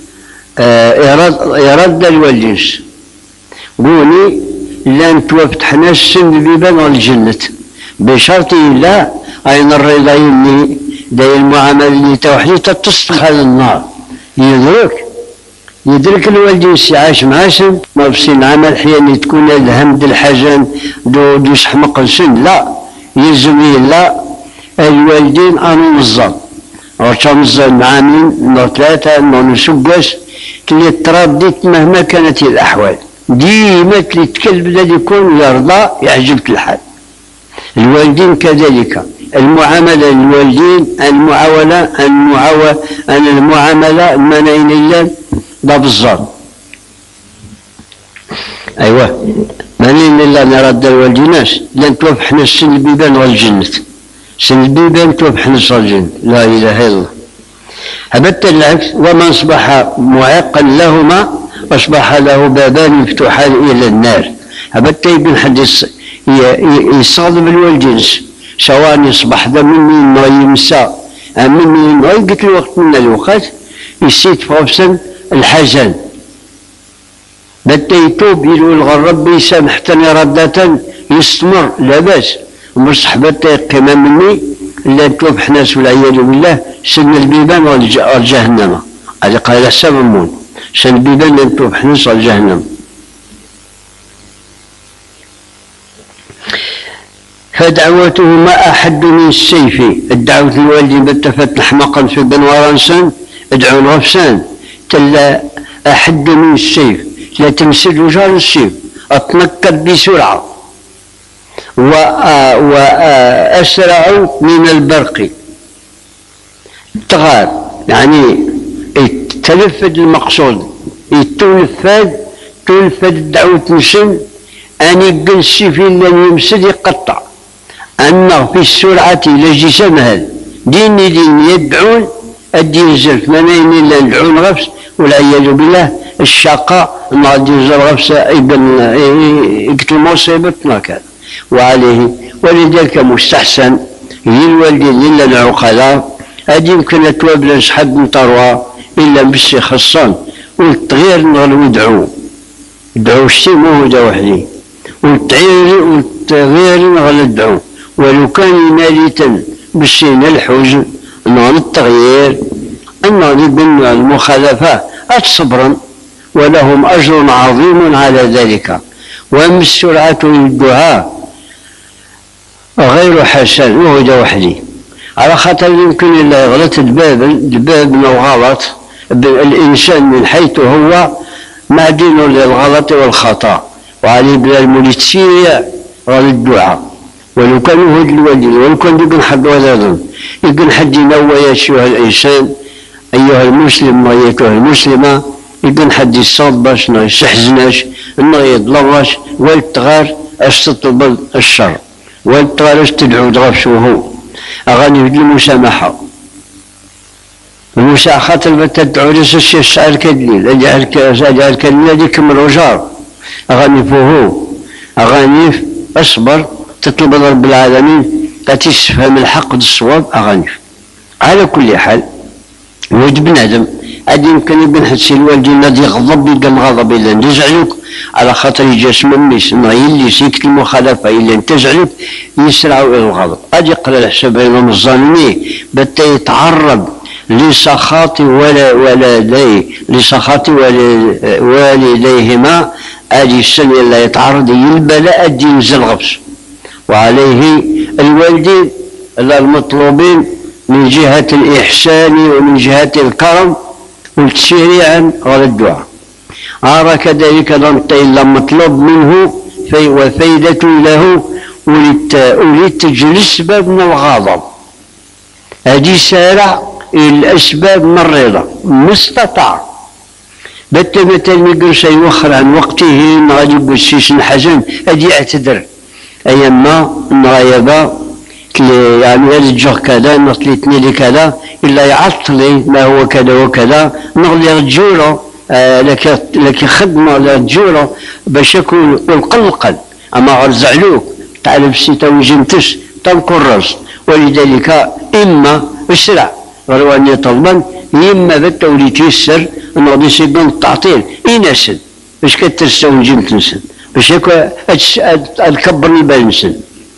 يرد الوالدينس قولي لن توفتح نفسن ببيبان الجنة بشرط لا أين الرضا اللي داي المعاملة اللي توحدي تتصدق على النار يدرك يدرك الوالدينس يعيش معاشن ما بسين عمل حياني تكون الهمد الحزن دو دوش حمق سن لا يزمي لا الوالدين أنا نظام ورشام نظام عامين نو ثلاثة نو نسقس اللي ترديت مهما كانت الأحوال ديما اللي تكلب الذي يكون يرضى يعجبك الحال. الوالدين كذلك المعاملة للوالدين المعاولة المعاولة المعاملة المناينية ده بالظبط. أيوة منين إلا نرد الوالديناش لن توفحنا السن البيبان والجنة سن البيبان توفحنا الجنة لا إله إلا الله. أبت العكس ومن أصبح معاقا لهما أصبح له بابان مفتوحان إلى النار. أبت ابن حديث يصادم الوالدينس سواء يصبح ذا مني ما يمسى مني ما يقت الوقت من الوقت يسيت فوسا الحزن بت يتوب يقول الرب يسامحتني ردة يستمر لا بأس ومصحبت قيمة مني لا توب حناس والعياذ بالله سن البيبان والجهنم هذا قال السبمون سن البيبان لا توب حناس والجهنم. فدعوته ما أحد من السيف الدعوة الوالدين بتفت حمقا في بنوارنسان ادعوا الغفسان تلا أحد من السيف لا تمسد وجار السيف أتنكد بسرعة وأسرع من البرق تغار يعني تلفد المقصود يتلفد تلفد الدعوة نسن أن يقل السيف إلا يمسد يقطع أنه في السرعة لجسم هذا دين دين يدعون الدين زلف منين إلا يدعون غفس والعياذ بالله الشقاء ما الدين زل غفس يقتل مصيبتنا كذا وعليه ولذلك مستحسن هي الوالدين إلا العقلاء هذه يمكن تواب لنسحب من طروة إلا بس خصان والتغيير نغلو يدعو يدعو الشيء مو هو وحدي والتغيير والتغيير نغلو يدعو ولو كان يناليتا بالسين الحزن نغلو التغيير أنه بين المخالفة أتصبرا ولهم أجر عظيم على ذلك. وأما السرعة الدعاء غير حسن وهو وحدي على خاطر يمكن إلا يغلط الباب الباب لو غلط الإنسان من حيث هو معدن للغلط والخطأ وعليه بلا الموليتسية غير الدعاء ولو كان هود الوالدين ولو كان يقول حد ولا ظن يقول حد ينوى يا أيها الإنسان أيها المسلم وأيتها المسلمة يقول حد يصاب باش ما يستحزناش انه يضلرش والتغار اش تطلب الشر والتغار اش تدعو تغفش وهو اغاني في المسامحة المسامحة خاطر تدعو ليس الشيء الشعر كدليل اجعل كدليل هذيك من الرجال اغاني فهو اغاني اصبر تطلب رب العالمين تتفهم الحق والصواب اغاني. على كل حال ولد بنادم هذا يمكن يبن حتى الوالدين الذي يغضب يقام غضب إلا أن تزعلك على خاطر يجسم الناس إنه يلي سيكت المخالفة إلا أن تزعلك يسرعوا إلى الغضب. أجي يقرأ الحساب بينهم الظالمين بتا يتعرض لسخاط ولا ولديه لسخاط والديهما أجي السنة اللي يتعرض يلبى لا أدي ينزل غبس وعليه الوالدين المطلوبين من جهة الإحسان ومن جهة الكرم والتشريعا على الدعاء. أرى كذلك إلا مطلوب منه في وفائدة له ولتجلس باب من الغضب. هذه سارع إلى الأسباب من الرضا مستطاع. بت مثلا يقول شيء يوخر عن وقته غادي يقول شيش الحزن هذه يعتذر أيام ما نغيبا يعني هذا الجوع كذا نطلتني لي كذا إلا يعطلي ما هو كذا وكذا نغلي رجوله آه لك لك خدمة لرجوله باش يكون والقلقل أما غرزعلوك تعال بسيطة وجنتش تنكر الرأس. ولذلك إما اسرع غرواني طلبا إما بالتولي تيسر أنه غادي يصيب التعطيل إنسن باش كترسى ونجم تنسن باش يكون الكبر يبان نسن.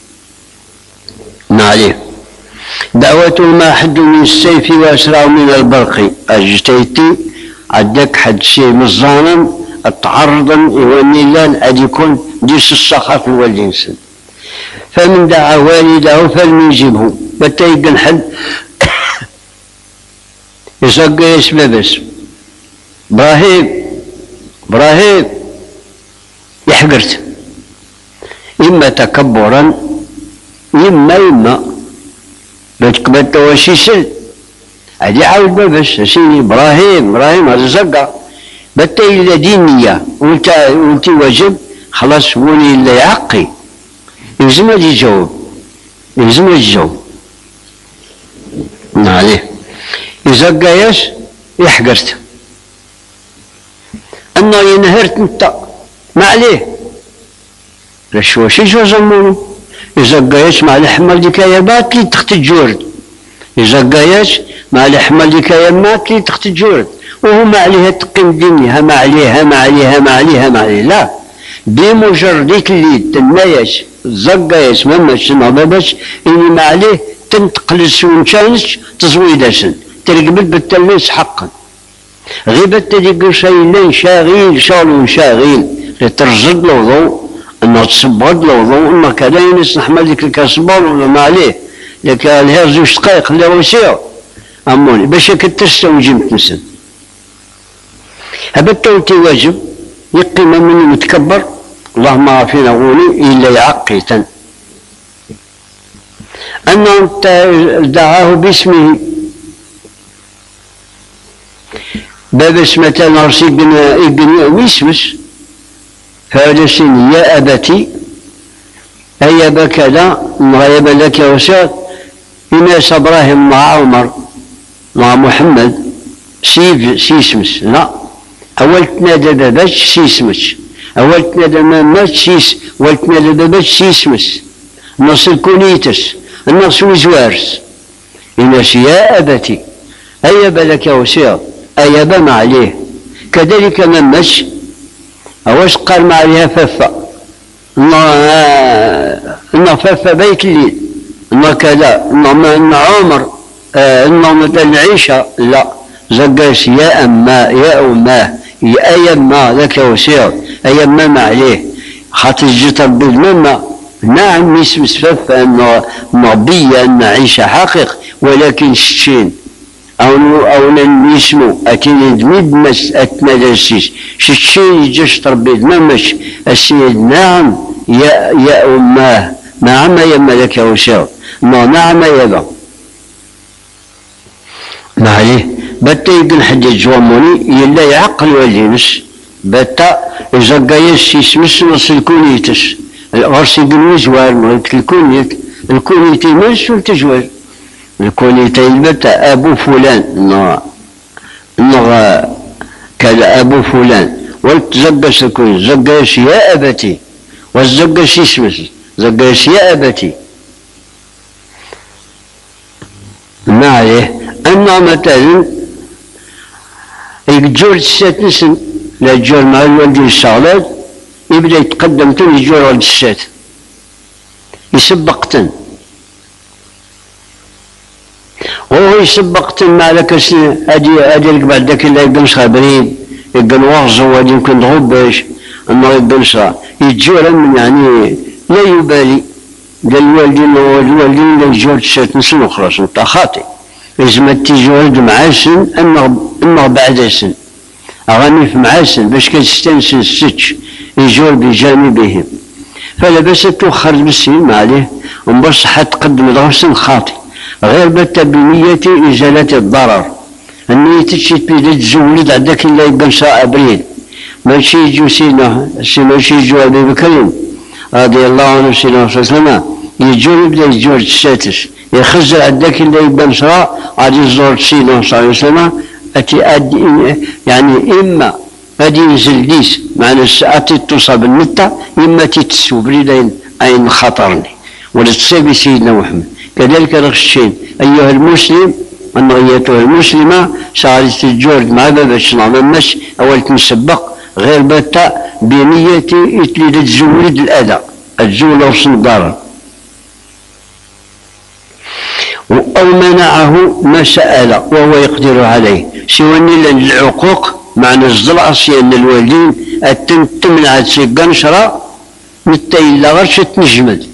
عليه دعوته ما حد من السيف وأسرع من البرق. أجتيتي عدك حد شيء مظانا تعرضا يوني لان أد يكون ديس الصخر والجنس. فمن دعا والده فليجبه بتيقن حد يسقى اسمه بس ابراهيم ابراهيم يحقرت اما تكبرا اما اما بتكبت وشيسل هذه عاود بس سيدي ابراهيم ابراهيم هذا زقا بتي الى دينيه وانت وانت واجب خلاص ولي اللي يعقي يلزم يجاوب يلزم يجاوب عليه يزقى ياش يحقرت انه ينهرت انت ما عليه لاش واش يجوا زموني يزقى ياش مع الحمل ديك يا باكي تخت الجورد يزقى ياش مع الحمل ديك يا ماكي تخت الجورد وهو ما عليها تقيم دينها ما عليها ما عليها ما عليها ما عليها لا بمجرد اللي تنايش زقا ياش ما ماشي ما باش اني ما عليه تنتقل السونشانش تزويداشن ترقبت بالتلميس حقا غيبت تديك شيء لين شاغيل شغل شاغيل ترزد له ضوء انه تصبغد له ضوء انه كذا ينس نحمل ديك الكاسبال ولا ما عليه لك لها زوج دقائق اللي هو يصير اموني باش كترسى وجيم تنسن هبت انت واجب يقيم من متكبر اللهم عافينا غولي الا يعقيتا انه دعاه باسمه باب اسمة نرسي ابن ويسمس فهذا سن يا أبتي أي بكذا غيب لك يا وساد إناس إبراهيم مع عمر مع محمد سيف سيسمس لا أول تنادى باباش سيسمس أول تنادى ماماش سيس أول تنادى باباش سيسمس النص الكونيتس النص وزوارس إناس يا أبتي أي بلك يا وساد أيابا ما عليه كذلك من مش أواش قال ما عليها ففة إنه ففة بيت الليل إنه كذا إنه عمر إنه مثلا عيشة لا زقاش يا أما يا أماه يا أيما ذاك وسير أيما ما عليه خاطر جيت بالمما نعم يسمس ففة إنه مغبية إنه عيشة حقيق ولكن شتين أو أو نسمو أكيد مد مس أتمدرسيس شتشين يجش تربيت ما مش السيد نعم يا يا أماه نعم يا ملك وشاو نعم يا با ما عليه بتا يقول حد الجواموني يلا يعقل والجنس بتا إذا قايس يسمس نص الكونيتس غرس يقول وزوار الكونيت الكونيتي مش والتجوار الكونيتي البتا أبو فلان نوع نوع كذا أبو فلان والتزقش الكون زقش يا أبتي والزقش يسمس زقش يا أبتي ما عليه أنه مثلا يجور السات نسن لا يجور مع الوالد الصالات يبدأ يتقدم تن يجور ولد السات يسبق تن وهو يسبق تن ما لك هادي هادي لك بعد ذاك اللي يقنصها بريد يقنوغز وهادي يمكن تغبش انه يقنصها يجور من يعني لا يبالي ديال الوالدين والوالدين اللي يجوا تسات نسن وخلاص انت خاطئ. لازم تيجي ولد معاسن اما اما بعد سن اغاني في معاسن باش كتستانسن الستش يجوا بجانبهم، فلا باس توخر بالسن ما عليه ومن بصحة تقدم الغسل خاطئ غير بت بنية إزالة الضرر. النية تشي تبيد تزولد عندك إلا يبقى نساء أبريد ماشي يجو سينا ماشي يجو أبي بكر رضي الله عنه سيدنا صلى الله عليه وسلم يجو يبدا يجو الساتس يخزر عندك إلا يبقى نساء غادي يزور سيدنا صلى الله عليه وسلم أتي أدي يعني إما غادي ينزل ديس معنى الساعة تصاب النتا إما تتسو بريدين أين خطرني ولا تصيب سيدنا محمد. كذلك الشيء أيها المسلم أن أيتها المسلمة شعرت الجورد مع باش نعممش أول تنسبق غير باتا بنية إتلي تزولد الأذى الزول وصل الضرر أو منعه ما سأل وهو يقدر عليه سوى لأن العقوق معنى الظل عصيان الوالدين تمنع تسيقان شرا نتا إلا غير تنجمد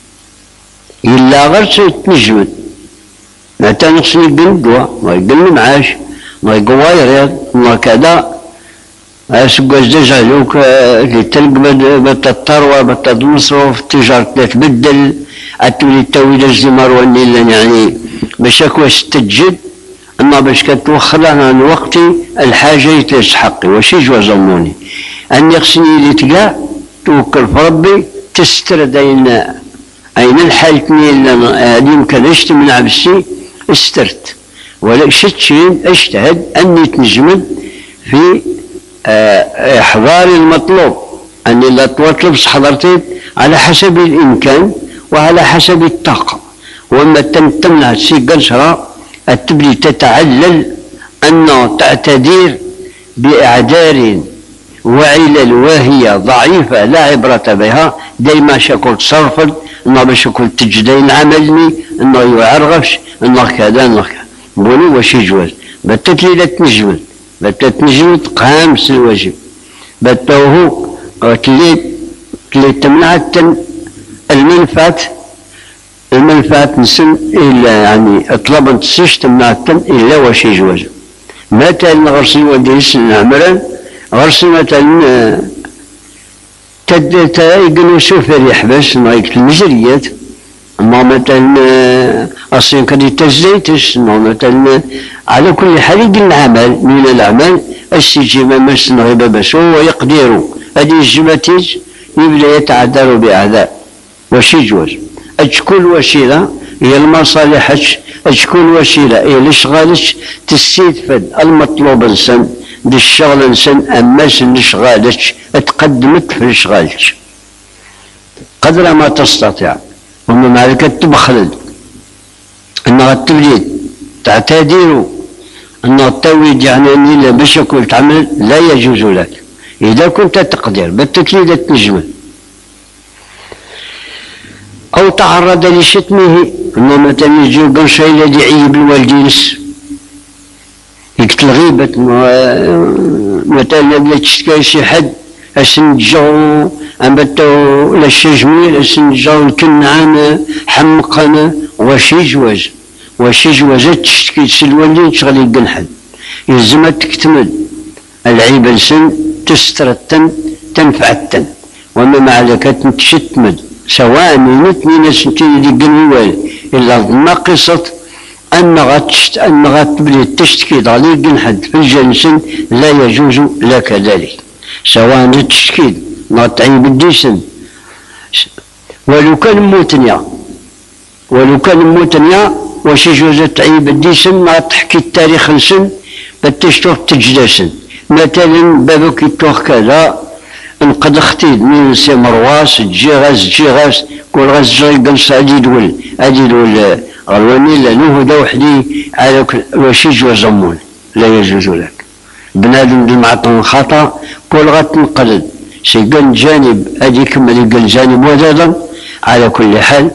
إلا غير تنجمد متى نقصني يقل قوى ما يقل معاش ما يقوى يريض ما كذا أسقى الزجاجوك اللي تلقى بتضطروى بتضمصرف التجارة تتبدل أتولي التويل الزمر والنيل يعني باش أكوى ستجد أما باش كتوخر عن الوقت الحاجة يتسحقي واش يجوا ظلموني أن يقصني اللي تلقى توكل في ربي تسترد أين أين الحالتني اللي يمكن أجتمع بالشيء استرت ولا شتشين اجتهد أني تنجمد في إحضار المطلوب أني لا تطلب حضرتي على حسب الإمكان وعلى حسب الطاقة. وأما تمنع الشيء قنشرة التبلي تتعلل أنه تعتذير بأعذار وعلل وهي ضعيفة لا عبرة بها دايما شكل تصرفت انه باش يكون تجدين عملني انه يعرغش انه كذا انه كذا بوني واش يجوز بتتلي لا تنجمد بتتنجمد قامس الواجب بتوهو تلي تلي تمنع المنفعة المنفعة نسن إلا يعني اطلب انت سيش تمنع التن إلا واش يجوز مثلا غرسل وديس عمرا غرسل مثلا تد تايقن سوفر يحبس نايك المجريات ما مثلا اصلا كان يتزيتش مثلا على كل حال يقل العمل من الاعمال السجيمة مس نغيب بس هو يقدر هذه الجماتيج يبدا يتعذر باعداء واش يجوز اشكل وسيله هي المصالح اشكل وسيله هي الاشغالش تستفاد المطلوب انسان دي الشغل انسان اماس نشغالك تقدمت في الشغالك قدر ما تستطيع ومن مالك تبخلد انها التبليد تعتذر انه التويد يعني اني باش يكون تعمل لا يجوز لك اذا كنت تقدر بالتكليد تنجمل او تعرض لشتمه انه مثلا يجي قرشي الذي يعيب الوالدينس يقتل غيبة مثلا لا تشتكي شي حد اسن جو امبتو لا شي جميل اسن جو كنعان حمقنا واش يجوز واش يجوز تشتكي تسلوالي تشغل يقن حد يلزم تكتمل العيب السن تسترتن تنفعتن وما مع ذلك تشتمد سواء من اثنين سنتين اللي قنوال الا ناقصة أن غتشت أن غتبلي تشتكي ضليق حد في الجنسن لا يجوز لك ذلك سواء تشتكي ما تعيب الديسن ولو كان موتنيا ولو كان موتنيا واش يجوز تعيب الديسن ما تحكي التاريخ نسن بتشتوف تجدسن مثلا بابك يتوخ كذا نقد اختيد من سي مرواس تجي غاز تجي غاز كل غاز جاي قنص هادي دول هادي دول غلواني لانه هدا وحدي على واش يجوز زمون لا يجوز لك بنادم دي معطون خطا كل غتنقلد شي قال جانب هذيك اللي قال جانب وزادا على كل حال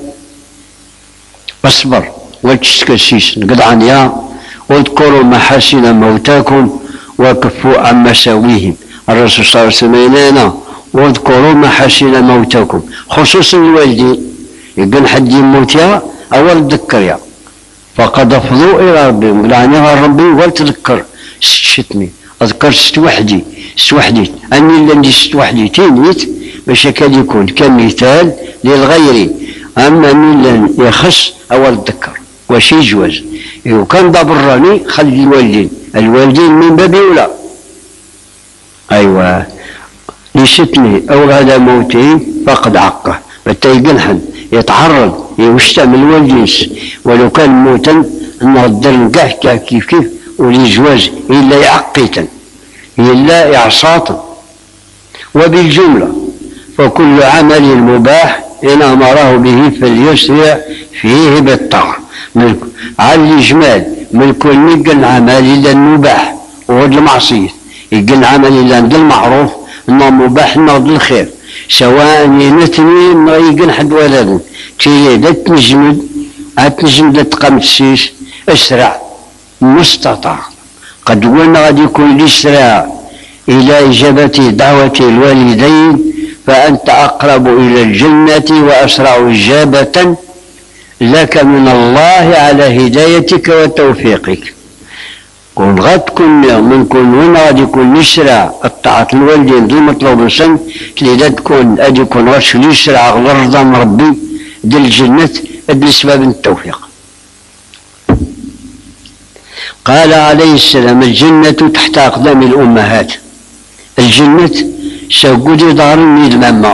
اصبر وتشتكسيس نقض عنيا واذكروا محاسن موتاكم وكفوا عن مساويهم الرسول صلى الله عليه وسلم واذكروا محاسن موتاكم خصوصا الوالدين يقول حد يموت يا أول تذكر يا فقد أفضوا إلى ربهم يعني ربي والتذكر شتني أذكر ست وحدي ست وحدي أني اللي عندي ست وحدي تينيت باش كان يكون كمثال للغير. أما من يخص أول تذكر واش يجوز وكان ضبرني خلي الوالدين الوالدين من باب أولى. أيوة لشتني أو هذا موتي فقد عقه بتيقنحن يتعرض يشتم الوالدين ولو كان موتا نقدر كاع كيف كيف ولجواز إلا يعقيتا إلا إعصاتا. وبالجملة فكل عمل مباح إن أمره به فليسرع فيه بالطاعة على الإجمال من كل نقل عمل إلا المباح وغد المعصية يقل عمل إلا عند المعروف إنه مباح إنه الخير سواء ينتني إنه يقل حد ولد تيجي دا تنجمد تنجمد دا تقمسيس اسرع مستطاع. قد قلنا غادي يكون الإسراع إلى إجابة دعوة الوالدين فأنت أقرب إلى الجنة وأسرع إجابة لك من الله على هدايتك وتوفيقك. كون غاد تكون من كون وين غادي يكون يسرع الطاعة الوالدين ذو مطلوب سن تليدا تكون غادي يكون غاش يسرع غير رضا من ربي ديال الجنة بسبب التوفيق. قال عليه السلام الجنة تحت أقدام الأمهات. الجنة سوقودي دار نيد ماما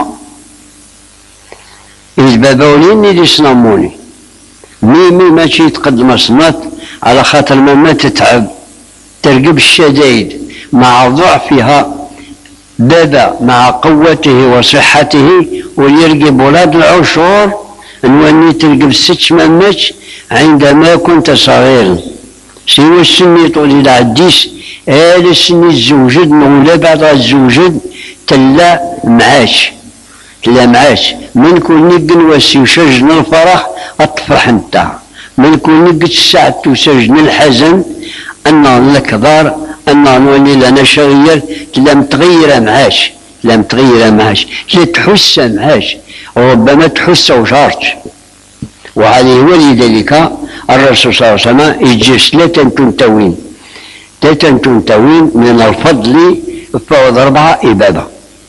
البابولين اللي يصنموني ميمي ماشي يتقدم الصمات على خاطر ماما تتعب ترقب الشدايد مع ضعفها بابا مع قوته وصحته ويرقب ولاد العشور انواني ترقب ست ماماتش عندما كنت صغيرا سوى السني طول العديس هذا السني تزوجد ولا بعد تزوجد تلا معاش تلا معاش من كون نقن وسي وسجن الفرح اطفح انت من كون نقن السعد وسجن الحزن ان الكبار ان نولي لنا شغير تلا متغيره معاش تلا متغيره معاش لا تحس معاش وربما تحس وشارت. وعليه ولذلك الرسول صلى الله عليه وسلم يجلس لا تنتوين لا تنتوين من الفضل فوض أربعة إبادة.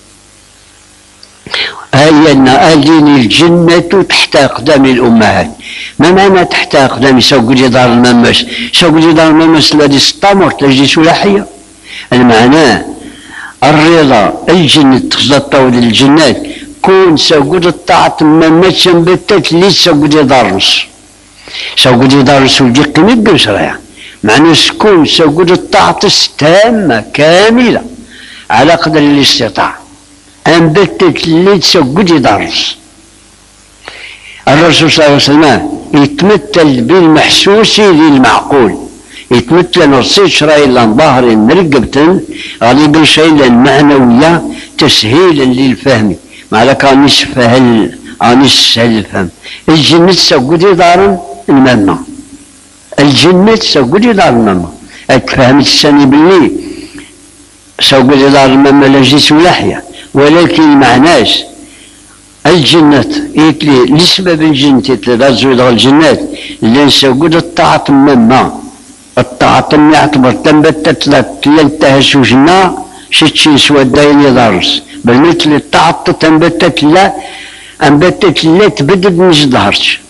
هي أن أهلين الجنة تحت أقدام الأمهات. ما معنى تحت أقدام سوق جدار الممس؟ سوق جدار الممس الذي استمر تجي سلاحية. المعنى الرضا الجنة تخزى طول الجنات كون سوق الطاعة الممس شنبتت لي سوق جدار نص سوق جدار نص ودي قيمة بسرعة معنى سكون سوق الطاعة التامة كاملة على قدر الاستطاعة أنبتت اللي تسوق دارس. الرسول صلى الله عليه وسلم يتمثل بالمحسوس للمعقول يتمثل نصيش راي لنظهر مرقبة غالبا شيء المعنوية تسهيلا للفهم ما لك أنيس فهل أنيس سهل الفهم. الجنة تسوق دار الماما الجنة تسوق دار الماما أتفهمت السنة باللي سوق دار الماما لجيس ولاحية ولكن معناش الجنة يتلي لسبب الجنة يتلي رزود الجنات اللي نسوقود الطاعة مما الطاعة اللي يعتبر تنبتت تلتها سوجنا شتشي سوى الدايل دارس بل مثل الطاعة تنبتت لا انبتت لا تبدد مش ظهرش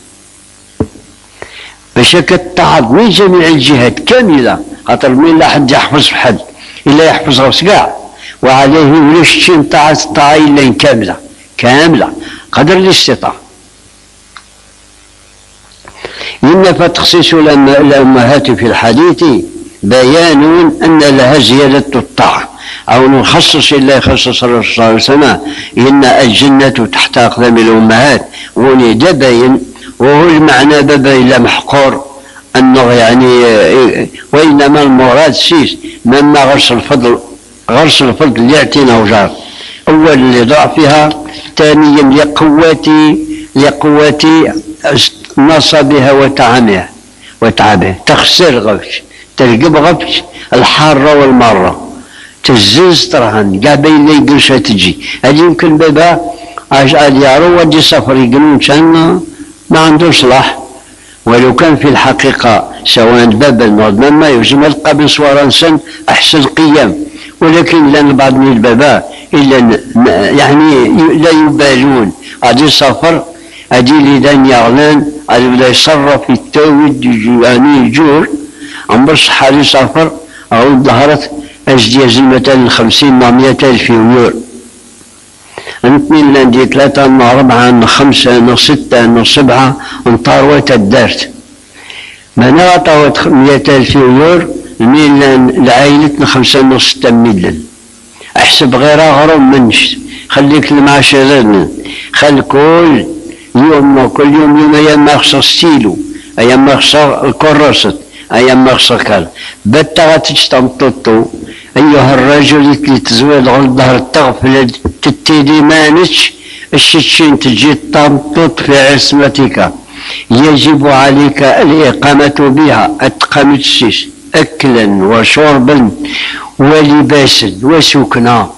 فشك الطاعة من جميع الجهات كاملة خاطر من لا حد يحفظ في حد إلا يحفظ غوص كاع وعليه ولاش شي طاعة الطاعة إلا كاملة كاملة قدر الاستطاعة. إن فتخصيص الأمهات في الحديث بيان أن لها زيادة الطاعة أو نخصص الله يخصص الرسول صلى الله عليه وسلم إن الجنة تحت أقدام الأمهات وني دبين وهو المعنى ببين محقور أنه يعني وإنما المراد سيس مما غرس الفضل غرس الفضل اللي يعطينا وجار أول لضعفها ثانيا لقوتي لقوتي نصبها وتعبها وتعبها تخسر غفش ترقب غفش الحارة والمرة تزز ترهن قابل لي قرشة تجي هذه يمكن بابا عشان يارو ودي سفر يقولون كان ما عنده صلاح. ولو كان في الحقيقة سواء باب المغض ما يجمع قبل صور إنسان أحسن قيام، ولكن لأن بعض من البابا إلا يعني لا يبالون غادي سفر أدي لدان يغلان غادي بدا يصرف في التويد يعني يجور عمر صحاري سفر أو ظهرت أجدياز مثلا خمسين مع مئة ألف يورو. اثنين لاندي ثلاثة مع أربعة مع خمسة مع ستة مع سبعة انطار الدارت ما نعطوت مئة ألف يورو ميلان لعائلتنا خمسة مع ستة ميلان. أحسب غير أغرم منش خليك المعاشرين خل كل يوم كل يوم يوم أيام ما خسر ستيلو أيام ما خسر الكراسة أيام ما خسر كال بتا غتجتمططو أيها الرجل اللي تزويد على ظهر التغفل تتيدي مانش الشتشين تجي تمطط في عصمتك يجب عليك الإقامة بها أتقام السيس أكلا وشربا ولباسا وسكنا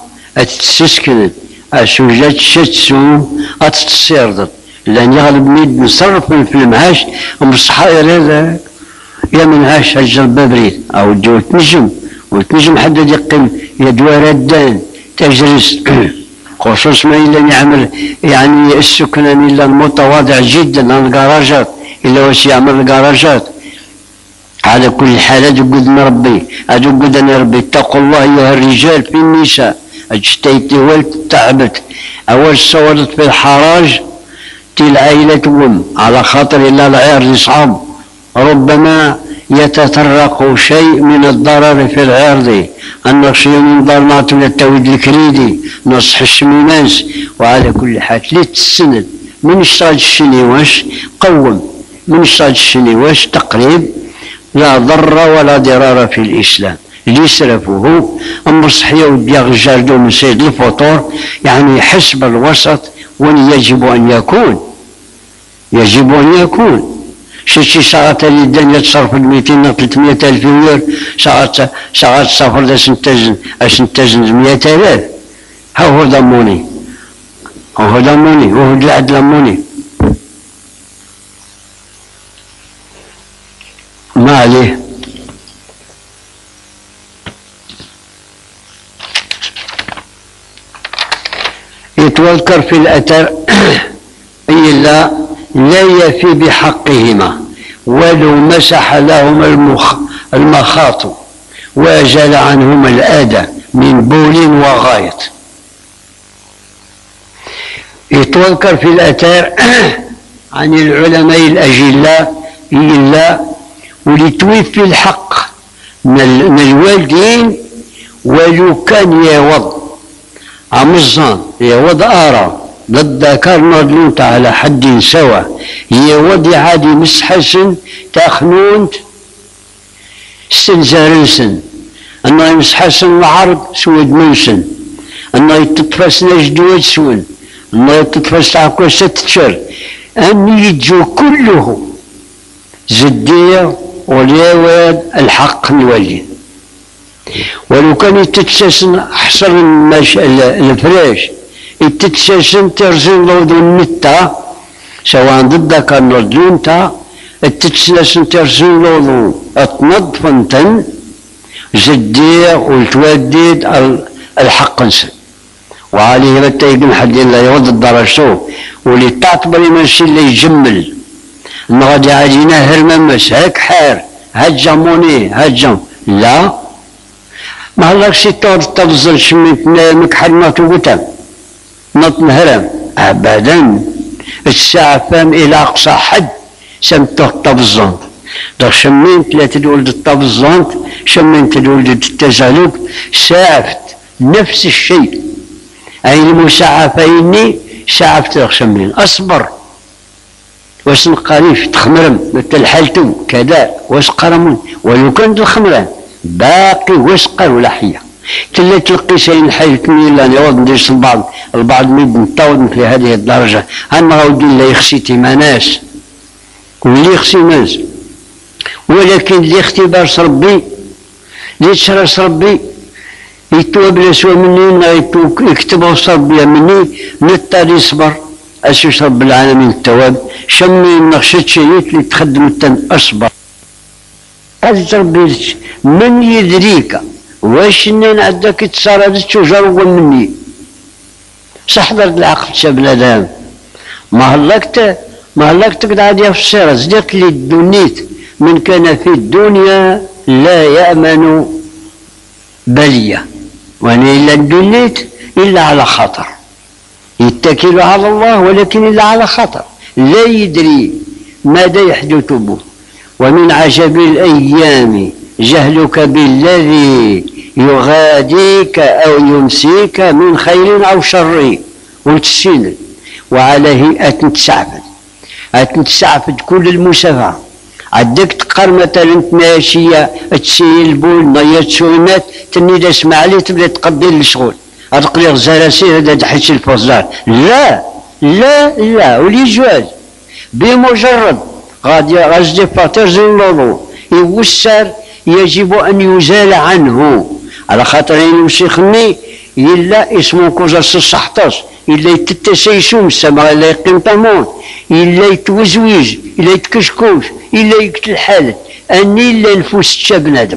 أتسكن أسوجات شتسو أتتصير لأن يغلب ميد نصرف في المعاش ومصحاير هذا يا منعاش الجربابرين أو الجو تنجم وتنجم حد يقيم يدوار الدان تجلس خصوص ما إلا يعمل يعني السكنان إلا المتواضع جدا الجراجات إلا واش يعمل الجراجات. على كل حال هذا قد ربي هذا قد أنا ربي اتقوا الله أيها الرجال في النساء اجتيتي ولد تعبت أول صورت في الحراج تي العائلة وم على خاطر إلا العير يصعب ربما يتطرق شيء من الضرر في العرض أن شيء من ضرنات للتويد الكريدي نصح الشميمانس. وعلى كل حال لتسند من اشتغل الشنيواش قوم من اشتغل الشنيواش تقريب لا ضر ولا ضرار في الإسلام اللي يسرفوه أما صحية ودياغ الجاردو من سيد الفطور يعني حسب الوسط وان يجب أن يكون يجب أن يكون شي ساعات اللي الدنيا تصرف مئتين ثلاثمئة ألف يورو ساعات ساعات سافر دا سنتجن سنتجن مئة آلاف. ها هو ضموني هو ضموني وهو العدل ضموني ما عليه. يتذكر في الأثر إلا لا يفي بحقهما ولو مسح لهم المخ المخاط وأزال عنهما الأذى من بول وغائط. يتذكر في الأثر عن العلماء الأجلاء إلا ولتوفي الحق من الوالدين ولو كان يوض عمزان يوض آرى للذكر مظلوم على حد سواء يوض عادي مسحسن تاخنونت استنزارنسن أنه يمسحسن العرض سود منسن أنه يتطفس نجدوج سون أنه يتطفس عكو ستشر أن يجو كله زدية واليواد الحق الولي. ولو كان يتتسسن أحسن الفراش يتتسسن ترزن لوضو النتا سواء ضد كان رجلون تا يتتسسن ترزن لوضو اتنظفنتن زدية والتوديد الحق نسن. وعليه بتايقن حد لا يوض الدرجتو واللي تعتبر يمشي اللي يجمل ما غادي عادينا هرممس هاك حار هجموني هجم لا ما لكش تفضل شميت مكحل ما توقتم نط هرم ابدا الساعة فهم الى اقصى حد سمته الطبزان داك شميت لا تدول الطبزان شميت تدول التزالوب سافت نفس الشيء اي المساعفين سعفت داك شمين اصبر واش نقاليف تخمرم مثل حالتو كذا واش قرمون ولو كانت الخمران باقي وسقر ولا حيه كلا تلقي شيء الحيتني الا نعود ندير البعض البعض ميد نطود في هذه الدرجه انا غاودي لا يخشي تيماناس واللي يخشي ناس ولكن اللي اختبار ربي اللي تشرس ربي يتوب لسوى مني يكتبوا صبيا مني نتا يصبر أسس رب العالمين التواب شمي نغشت شيء اللي تخدم التن أصبر أجرب من يدريك واش نين عندك تصار تشجر مني سحضر العقل شاب الادم ما هلكت ما هلكت قد عادي في السيرة زدت لي الدنيت من كان في الدنيا لا يأمن بلية وانا الا الدنيت الا على خطر يتكل على الله ولكن الا على خطر لا يدري ماذا يحدث به ومن عجب الايام جهلك بالذي يغاديك أو يمسيك من خير أو شر وتسين وعلى هيئة تسعفد تسعفد كل المسافة عندك تقر مثلا تماشية تسيل البول نية سوينات تني اسمع لي تبدا تقبل الشغل أرقلي غزالة سير هذا تحس الفوزار لا لا لا ولي جواز بمجرد غادي غازدي فاتر زلولو يوسر يجب أن يزال عنه على خاطر يمسخني إلا اسمه كوزا سحطاس إلا يتتسيسوم السماء إلا يقيم طمون إلا يتوزويج إلا يتكشكوش إلا يقتل حالة أني إلا نفوس تشاب نادم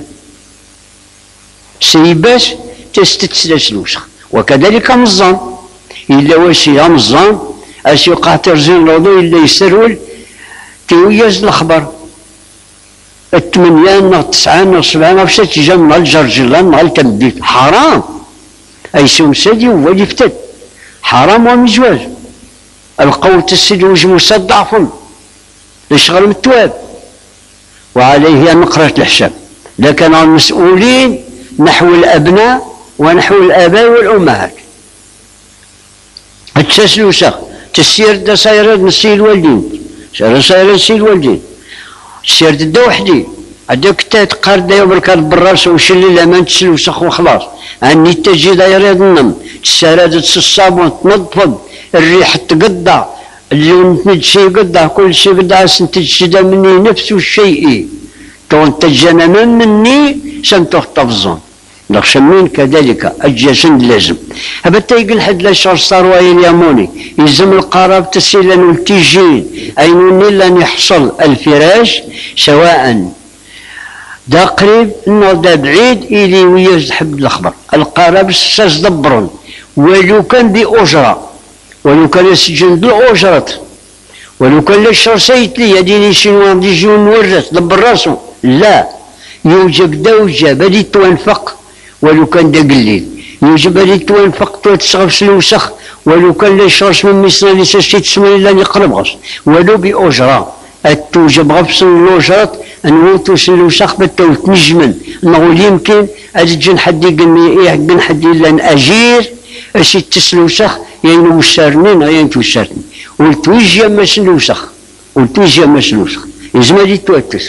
سيباس تستتسلاس الوسخ وكذلك مزان إلا واشي مزان أش يقع ترزين الوضوء إلا يسرول تيويز الأخبار الثمانية نغ تسعة نغ سبعة نغ ستة جام نغ الجرجلان نغ التمديد حرام أي سوم سادي هو اللي فتد حرام ومجواز القول تسد مصدعف لشغل التواب وعليه أن نقرأ الحساب لكن المسؤولين نحو الأبناء ونحو الآباء والأمهات التسلو سخ تسير دا سايرة نسي الوالدين سايرة سايرة نسي الوالدين سير دا وحدي هذاك تقار دا بركات بالراس وشلي الامان تسلو سخ وخلاص اني تجي داير النم تسالات الصابون تنظف الريح تقطع اللون تنجي يقطع كل شيء قطع سنتج مني نفس الشيء تنتج انا مني سنتحتفظون نخشمين كذلك الجسد لازم هذا تيقل حد لا شهر صار وين ياموني يلزم القراب تسيلا والتيجين اين لن يحصل الفراش سواء دا قريب انه دا بعيد الي وياز حب الاخبار القراب الساس دبرون ولو كان باجره ولو كان يسجن بالاجره ولو كان الشهر سيت لي يديني شنو دي جون ورث دبر راسه لا يوجب دوجه بدي تنفق ولو كان دا قليل يوجب لي توانفق تشغف الوسخ ولو كان لي شرش من مصر اللي ساشي تسمى لاني يقرب غص ولو بأجرة توجب غفص الأجرات نوتو الوسخ بتو تنجمن نقول يمكن أجن حد يقلني إيه بن حد إلا أجير أشي تسلوسخ يعني وسرنين يعني توسرني والتوجه مش الوسخ والتوجه مش الوسخ يزمالي توتس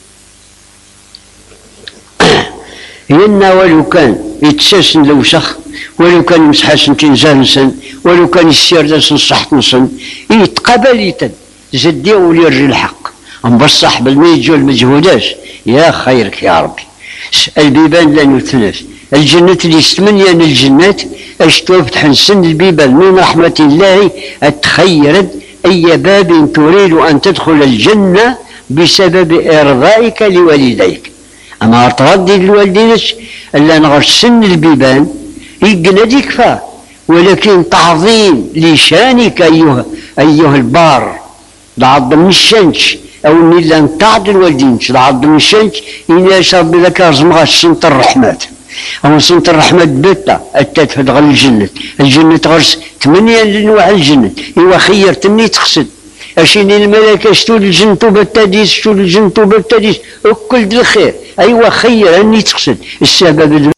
لأن ولو كان يتساسن الوسخ ولو كان يمسحاسن تنزانسن ولو كان يسير داسن صحتنسن يتقبل يتد زدي ولي يرجي الحق أم بصح بالميجو المجهوداش يا خيرك يا ربي البيبان لا نتناس الجنة اللي يستمنيا الجنات اش توفتح نسن البيبان من رحمة الله اتخيرت أي باب تريد أن تدخل الجنة بسبب إرضائك لوالديك أما تردد الوالدينش إلا نغر سن البيبان يقنا ديك فا ولكن تعظيم لشانك أيها أيها البار لعظم الشنش أو إلا نتعد الوالدينش لعظم الشنش إلا شرب لك رزمغا سنة الرحمات أو سنة الرحمات بيتا التدفد غير الجنة الجنة غرس ثمانية لنوع الجنة إيوا خيرتني تقصد أشيني الملائكة شتول الجنتو بالتاديس شتول الجنتو بالتاديس وكل الخير أيوا خير أني تقصد السبب